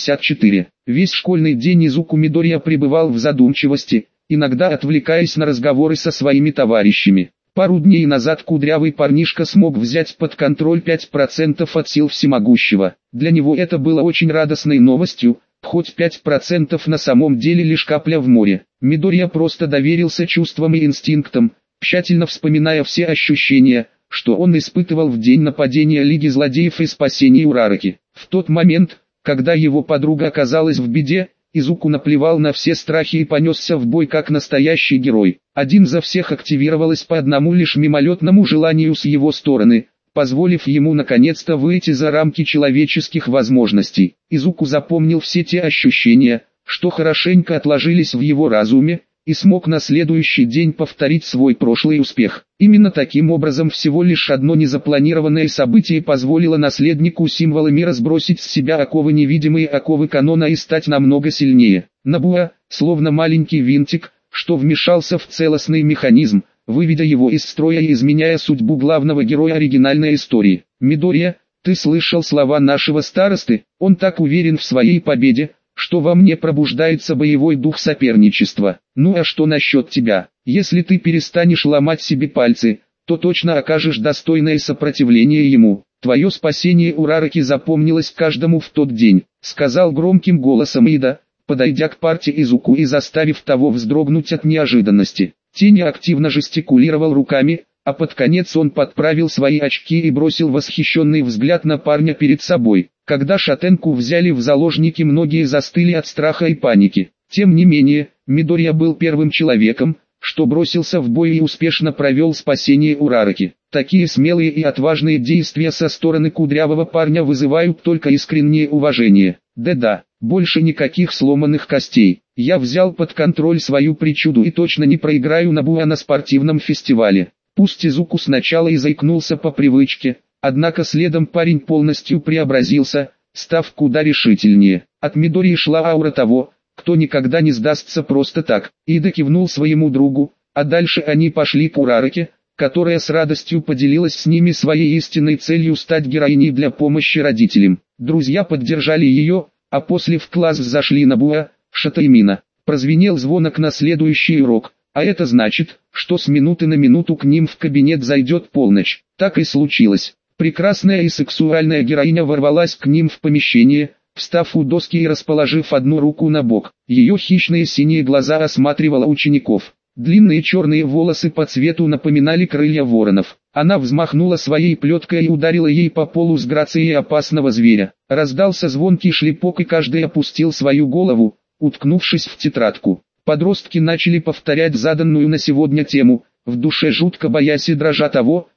64. Весь школьный день Изуку Мидория пребывал в задумчивости, иногда отвлекаясь на разговоры со своими товарищами. Пару дней назад кудрявый парнишка смог взять под контроль 5% от сил всемогущего. Для него это было очень радостной новостью, хоть 5% на самом деле лишь капля в море. Мидория просто доверился чувствам и инстинктам, тщательно вспоминая все ощущения, что он испытывал в день нападения Лиги Злодеев и спасения Урараки. В тот момент, когда его подруга оказалась в беде, Изуку наплевал на все страхи и понесся в бой как настоящий герой. Один за всех активировалось по одному лишь мимолетному желанию с его стороны, позволив ему наконец-то выйти за рамки человеческих возможностей. Изуку запомнил все те ощущения, что хорошенько отложились в его разуме, и смог на следующий день повторить свой прошлый успех. Именно таким образом всего лишь одно незапланированное событие позволило наследнику символа мира сбросить с себя оковы, невидимые оковы канона, и стать намного сильнее. Набуа, словно маленький винтик, что вмешался в целостный механизм, выведя его из строя и изменяя судьбу главного героя оригинальной истории. «Мидория, ты слышал слова нашего старосты? Он так уверен в своей победе, что во мне пробуждается боевой дух соперничества. Ну а что насчет тебя? Если ты перестанешь ломать себе пальцы, то точно окажешь достойное сопротивление ему. Твое спасение Урараки запомнилось каждому в тот день», — сказал громким голосом Ида, подойдя к парте Изуку и заставив того вздрогнуть от неожиданности. Тень активно жестикулировал руками, а под конец он подправил свои очки и бросил восхищенный взгляд на парня перед собой. Когда Шатенку взяли в заложники, многие застыли от страха и паники. Тем не менее, Мидория был первым человеком, что бросился в бой и успешно провел спасение Урараки. Такие смелые и отважные действия со стороны кудрявого парня вызывают только искреннее уважение. Да-да, больше никаких сломанных костей. Я взял под контроль свою причуду и точно не проиграю Набуа на спортивном фестивале. Пусть Изуку сначала и заикнулся по привычке, однако следом парень полностью преобразился, став куда решительнее. От Мидории шла аура того, кто никогда не сдастся просто так. Ида кивнул своему другу, а дальше они пошли к Урараке, которая с радостью поделилась с ними своей истинной целью стать героиней для помощи родителям. Друзья поддержали ее, а после в класс зашли Набуа, Шата и Мина. Прозвенел звонок на следующий урок. А это значит, что с минуты на минуту к ним в кабинет зайдет полночь. Так и случилось. Прекрасная и сексуальная героиня ворвалась к ним в помещение, встав у доски и расположив одну руку на бок. Ее хищные синие глаза осматривала учеников. Длинные черные волосы по цвету напоминали крылья воронов. Она взмахнула своей плеткой и ударила ей по полу с грацией опасного зверя. Раздался звонкий шлепок, и каждый опустил свою голову, уткнувшись в тетрадку. Подростки начали повторять заданную на сегодня тему, в душе жутко боясь и дрожа того,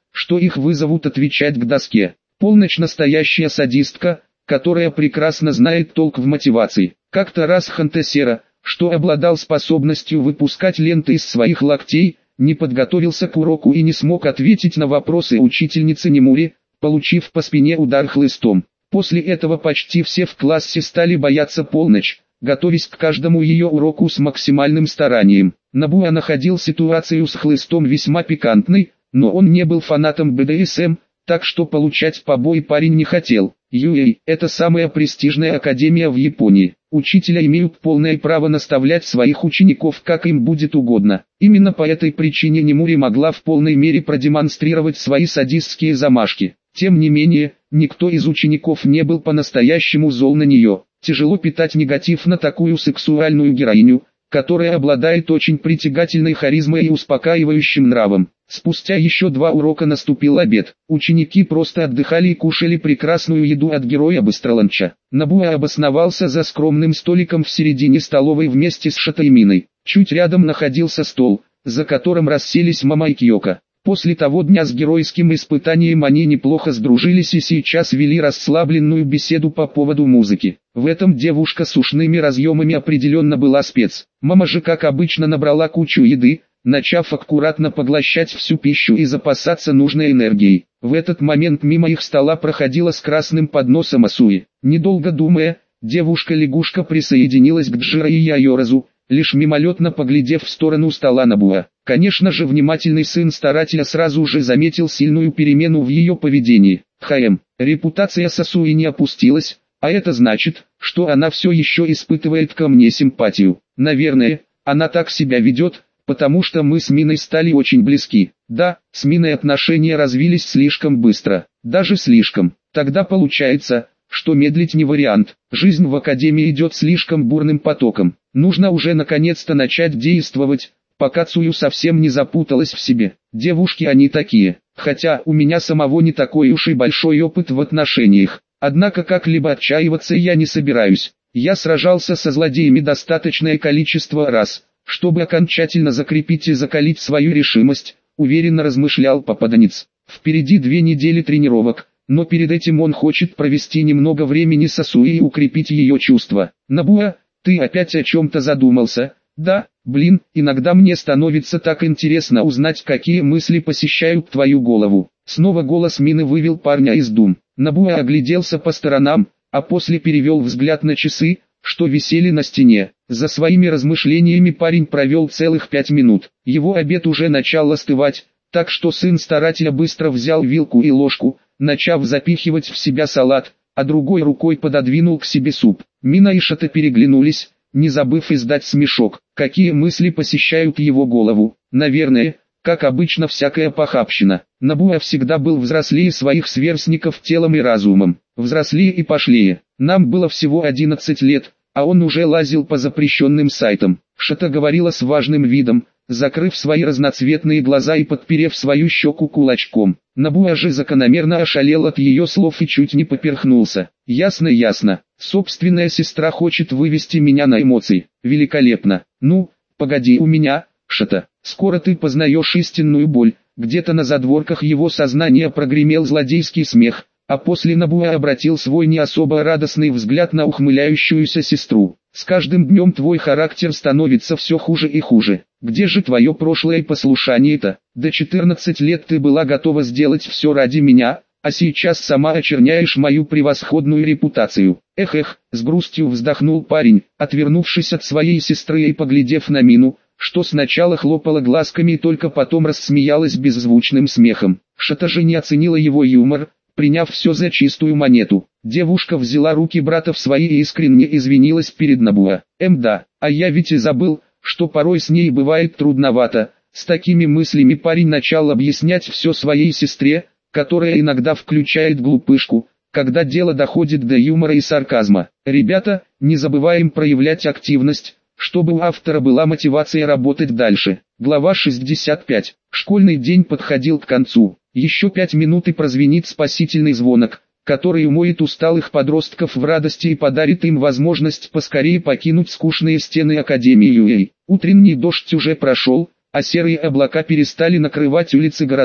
что их вызовут отвечать к доске. Полночь настоящая садистка, которая прекрасно знает толк в мотивации. Как-то раз Хантесера, что обладал способностью выпускать ленты из своих локтей, не подготовился к уроку и не смог ответить на вопросы учительницы Немури, получив по спине удар хлыстом. После этого почти все в классе стали бояться полночь, готовясь к каждому ее уроку с максимальным старанием. Набуа находил ситуацию с хлыстом весьма пикантной, но он не был фанатом БДСМ, так что получать побои парень не хотел. Юэй – это самая престижная академия в Японии. Учителя имеют полное право наставлять своих учеников как им будет угодно. Именно по этой причине Немури могла в полной мере продемонстрировать свои садистские замашки. Тем не менее, никто из учеников не был по-настоящему зол на нее. Тяжело питать негатив на такую сексуальную героиню, которая обладает очень притягательной харизмой и успокаивающим нравом. Спустя еще 2 урока наступил обед. Ученики просто отдыхали и кушали прекрасную еду от героя Быстроланча. Набуа обосновался за скромным столиком в середине столовой вместе с Шато и Миной. Чуть рядом находился стол, за которым расселись Мама и Кьёко. После того дня с геройским испытанием они неплохо сдружились и сейчас вели расслабленную беседу по поводу музыки. В этом девушка с ушными разъемами определенно была спец. Мама же как обычно набрала кучу еды, начав аккуратно поглощать всю пищу и запасаться нужной энергией. В этот момент мимо их стола проходила с красным подносом Асуи. Недолго думая, девушка-лягушка присоединилась к Джиро и Яйоразу, лишь мимолетно поглядев в сторону стола Набуа. Конечно же, внимательный сын старателя сразу же заметил сильную перемену в ее поведении. Репутация Сасуи не опустилась, а это значит, что она все еще испытывает ко мне симпатию. Наверное, она так себя ведет, потому что мы с Миной стали очень близки. Да, с Миной отношения развились слишком быстро, даже слишком. Тогда получается, что медлить не вариант. Жизнь в академии идет слишком бурным потоком. Нужно уже наконец-то начать действовать, пока Цую совсем не запуталась в себе. Девушки они такие, хотя у меня самого не такой уж и большой опыт в отношениях. Однако как-либо отчаиваться я не собираюсь. Я сражался со злодеями достаточное количество раз, чтобы окончательно закрепить и закалить свою решимость, уверенно размышлял попаданец. Впереди 2 недели тренировок, но перед этим он хочет провести немного времени с Асуи и укрепить ее чувства. Набуа, ты опять о чем-то задумался? Да, блин, иногда мне становится так интересно узнать, какие мысли посещают твою голову. Снова голос Мины вывел парня из дум. Набуа огляделся по сторонам, а после перевел взгляд на часы, что висели на стене. За своими размышлениями парень провел целых 5 минут. Его обед уже начал остывать, так что сын старателя быстро взял вилку и ложку, начав запихивать в себя салат, а другой рукой пододвинул к себе суп. Мина и Шато переглянулись, не забыв издать смешок. Какие мысли посещают его голову? Наверное, как обычно, всякая похабщина. Набуа всегда был взрослее своих сверстников телом и разумом. Взрослее и пошлее. Нам было всего 11 лет, а он уже лазил по запрещенным сайтам. Шато говорила с важным видом, закрыв свои разноцветные глаза и подперев свою щеку кулачком. Набуа же закономерно ошалел от ее слов и чуть не поперхнулся. Ясно, ясно. Собственная сестра хочет вывести меня на эмоции. Великолепно. Ну, погоди у меня, Шато. Скоро ты познаешь истинную боль. Где-то на задворках его сознания прогремел злодейский смех, а после Набуа обратил свой не особо радостный взгляд на ухмыляющуюся сестру. С каждым днем твой характер становится все хуже и хуже. Где же твое прошлое послушание-то? До 14 лет ты была готова сделать все ради меня, а сейчас сама очерняешь мою превосходную репутацию. Эх, с грустью вздохнул парень, отвернувшись от своей сестры и поглядев на Мину, что сначала хлопала глазками и только потом рассмеялась беззвучным смехом. Шато же не оценила его юмор, приняв все за чистую монету. Девушка взяла руки брата в свои и искренне извинилась перед Набуа. Да, а я ведь и забыл, что порой с ней бывает трудновато. С такими мыслями парень начал объяснять все своей сестре, которая иногда включает глупышку, когда дело доходит до юмора и сарказма. Ребята, не забываем проявлять активность, чтобы у автора была мотивация работать дальше. Глава 65. Школьный день подходил к концу. Еще 5 минут и прозвенит спасительный звонок, который умоет усталых подростков в радости и подарит им возможность поскорее покинуть скучные стены Академии Юэй. Утренний дождь уже прошел, а серые облака перестали накрывать улицы города.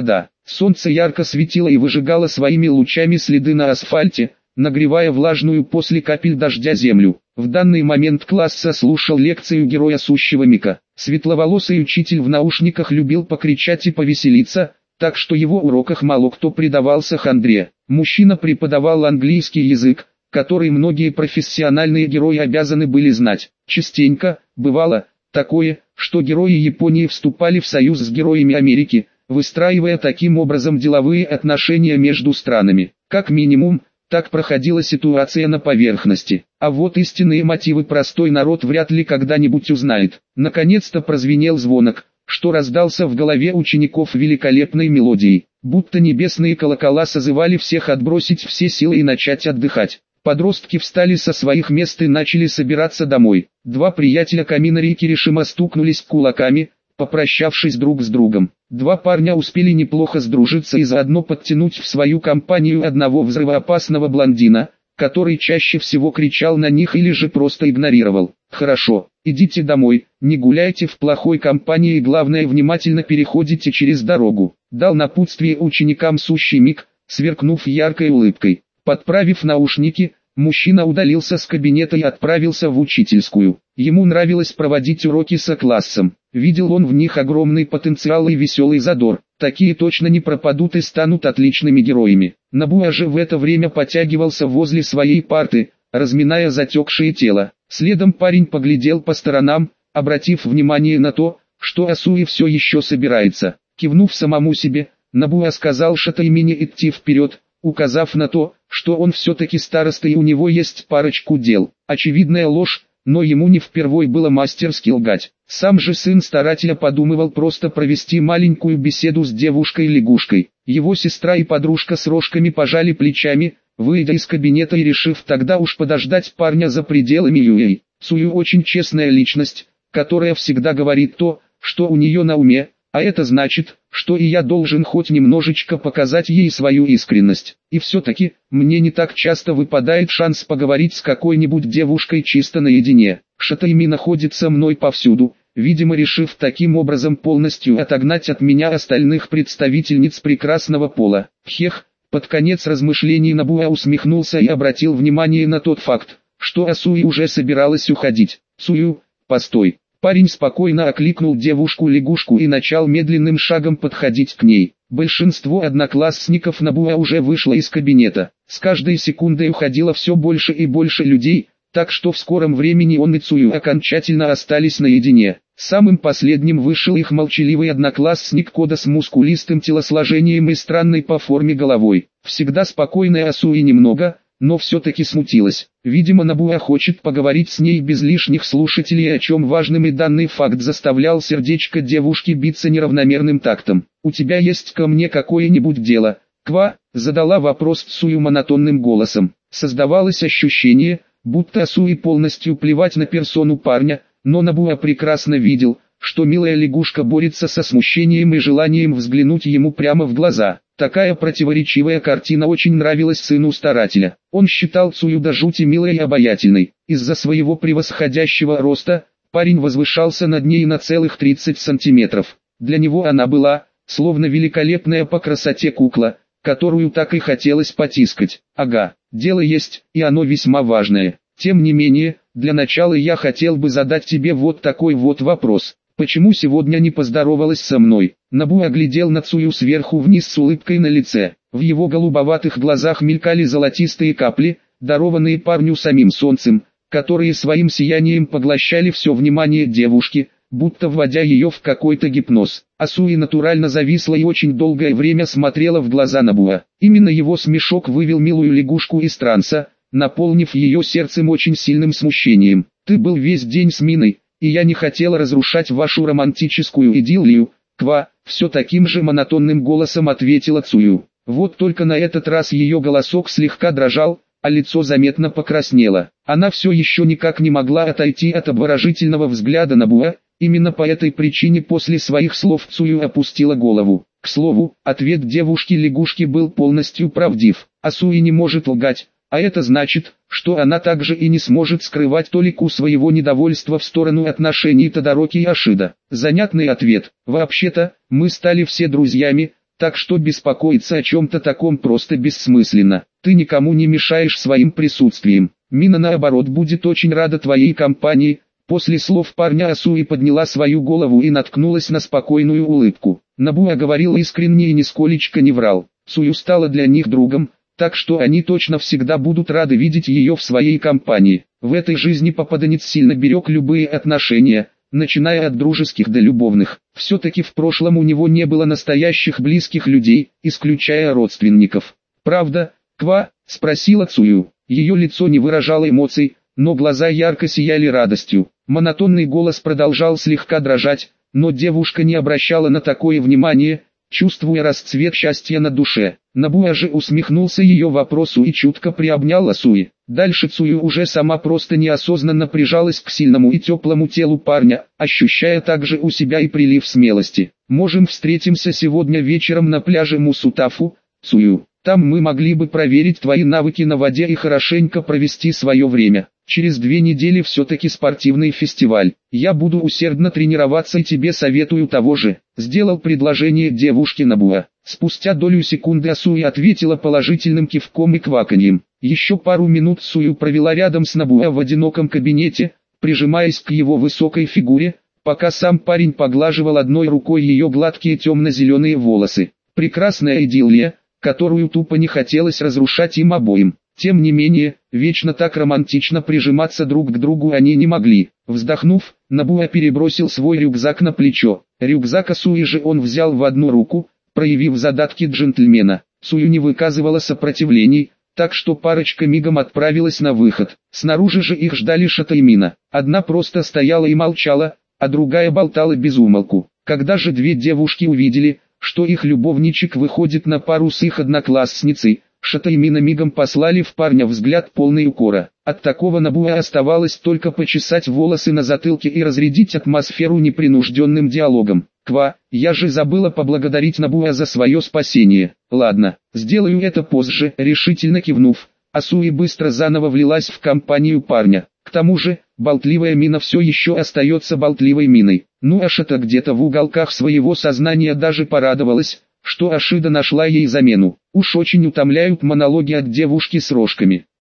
Солнце ярко светило и выжигало своими лучами следы на асфальте, нагревая влажную после капель дождя землю. В данный момент класса слушал лекцию героя сущего Мика. Светловолосый учитель в наушниках любил покричать и повеселиться, так что его уроках мало кто предавался хандре. Мужчина преподавал английский язык, который многие профессиональные герои обязаны были знать. Частенько, бывало, такое, что герои Японии вступали в союз с героями Америки, выстраивая таким образом деловые отношения между странами. Как минимум, так проходила ситуация на поверхности. А вот истинные мотивы простой народ вряд ли когда-нибудь узнает. Наконец-то прозвенел звонок, что раздался в голове учеников великолепной мелодией, будто небесные колокола созывали всех отбросить все силы и начать отдыхать. Подростки встали со своих мест и начали собираться домой. Два приятеля Каминари и Киришима стукнулись кулаками, попрощавшись друг с другом. Два парня успели неплохо сдружиться и заодно подтянуть в свою компанию одного взрывоопасного блондина, который чаще всего кричал на них или же просто игнорировал. «Хорошо, идите домой, не гуляйте в плохой компании и главное внимательно переходите через дорогу», дал напутствие ученикам сущий Мик, сверкнув яркой улыбкой. Подправив наушники, мужчина удалился с кабинета и отправился в учительскую. Ему нравилось проводить уроки со классом. Видел он в них огромный потенциал и веселый задор. Такие точно не пропадут и станут отличными героями. Нобуя же в это время потягивался возле своей парты, разминая затекшее тело. Следом парень поглядел по сторонам, обратив внимание на то, что Асуи все еще собирается. Кивнув самому себе, Нобуя сказал Шатаймине идти вперед, указав на то, что он все-таки староста и у него есть парочку дел. Очевидная ложь, но ему не впервой было мастерски лгать. Сам же сын старателя подумывал просто провести маленькую беседу с девушкой-лягушкой. Его сестра и подружка с рожками пожали плечами, выйдя из кабинета и решив тогда уж подождать парня за пределами Юэй. Цую очень честная личность, которая всегда говорит то, что у нее на уме, а это значит, что и я должен хоть немножечко показать ей свою искренность. И все-таки, мне не так часто выпадает шанс поговорить с какой-нибудь девушкой чисто наедине. Шатайми находится мной повсюду, видимо решив таким образом полностью отогнать от меня остальных представительниц прекрасного пола. Хех, под конец размышлений Нобуя усмехнулся и обратил внимание на тот факт, что Асуи уже собиралась уходить. «Цую, постой». Парень спокойно окликнул девушку-лягушку и начал медленным шагом подходить к ней. Большинство одноклассников Нобуя уже вышло из кабинета. С каждой секундой уходило все больше и больше людей, так что в скором времени он и Цую окончательно остались наедине. Самым последним вышел их молчаливый одноклассник Кода с мускулистым телосложением и странной по форме головой. Всегда спокойная Асуи немного, но все-таки смутилась. Видимо, Нобуя хочет поговорить с ней без лишних слушателей, о чем важным и данный факт заставлял сердечко девушки биться неравномерным тактом. «У тебя есть ко мне какое-нибудь дело?» «Ква?» — задала вопрос Цую монотонным голосом. Создавалось ощущение, будто Асуи полностью плевать на персону парня, но Нобуя прекрасно видел, что милая лягушка борется со смущением и желанием взглянуть ему прямо в глаза. Такая противоречивая картина очень нравилась сыну старателя. Он считал Цую до жути милой и обаятельной. Из-за своего превосходящего роста, парень возвышался над ней на целых 30 сантиметров. Для него она была, словно великолепная по красоте кукла, которую так и хотелось потискать. Ага, дело есть, и оно весьма важное. Тем не менее, для начала я хотел бы задать тебе вот такой вот вопрос. Почему сегодня не поздоровалась со мной? Нобуя глядел на Цую сверху вниз с улыбкой на лице. В его голубоватых глазах мелькали золотистые капли, дарованные парню самим солнцем, которые своим сиянием поглощали все внимание девушки, будто вводя ее в какой-то гипноз. Асуи натурально зависла и очень долгое время смотрела в глаза Нобуя. Именно его смешок вывел милую лягушку из транса, наполнив ее сердцем очень сильным смущением. «Ты был весь день с Миной, и я не хотела разрушать вашу романтическую идиллию, Ква», все таким же монотонным голосом ответила Цую. Вот только на этот раз ее голосок слегка дрожал, а лицо заметно покраснело. Она все еще никак не могла отойти от обворожительного взгляда Нобуя, именно по этой причине после своих слов Цую опустила голову. К слову, ответ девушки-лягушки был полностью правдив. Асуи не может лгать. А это значит, что она также и не сможет скрывать толику своего недовольства в сторону отношений Тодароки и Ашида. Занятный ответ. Вообще-то, мы стали все друзьями, так что беспокоиться о чем-то таком просто бессмысленно. Ты никому не мешаешь своим присутствием. Мина наоборот будет очень рада твоей компании». После слов парня Асуи подняла свою голову и наткнулась на спокойную улыбку. Набуа говорил искренне и нисколечко не врал. Цую стала для них другом, так что они точно всегда будут рады видеть ее в своей компании. В этой жизни попаданец сильно берег любые отношения, начиная от дружеских до любовных. Все-таки в прошлом у него не было настоящих близких людей, исключая родственников. «Правда, Ква?» – спросила Цую. Ее лицо не выражало эмоций, но глаза ярко сияли радостью. Монотонный голос продолжал слегка дрожать, но девушка не обращала на такое внимания, чувствуя расцвет счастья на душе. Набуа же усмехнулся ее вопросу и чутко приобнял Асуи. Дальше Цую уже сама просто неосознанно прижалась к сильному и теплому телу парня, ощущая также у себя и прилив смелости. «Можем встретимся сегодня вечером на пляже Мусутафу, Цую. Там мы могли бы проверить твои навыки на воде и хорошенько провести свое время. Через 2 недели все-таки спортивный фестиваль. Я буду усердно тренироваться и тебе советую того же», — сделал предложение девушке Набуа. Спустя долю секунды Асуи ответила положительным кивком и кваканьем. Еще пару минут Сую провела рядом с Набуа в одиноком кабинете, прижимаясь к его высокой фигуре, пока сам парень поглаживал одной рукой ее гладкие темно-зеленые волосы. Прекрасная идиллия, которую тупо не хотелось разрушать им обоим. Тем не менее, вечно так романтично прижиматься друг к другу они не могли. Вздохнув, Набуа перебросил свой рюкзак на плечо. Рюкзак Асуи же он взял в одну руку, проявив задатки джентльмена. Сую не выказывала сопротивлений, так что парочка мигом отправилась на выход. Снаружи же их ждали Шата и Мина. Одна просто стояла и молчала, а другая болтала без умолку. Когда же 2 девушки увидели, что их любовничек выходит на пару с их одноклассницей, Шата и Мина мигом послали в парня взгляд полный укора. От такого Набуа оставалось только почесать волосы на затылке и разрядить атмосферу непринужденным диалогом. «Ква, я же забыла поблагодарить Набуа за свое спасение». «Ладно, сделаю это позже», — решительно кивнув, Асуи быстро заново влилась в компанию парня. К тому же, болтливая Мина все еще остается болтливой Миной. Ну а Шата где-то в уголках своего сознания даже порадовалась, что Ашида нашла ей замену. Уж очень утомляют монологи от девушки с рожками.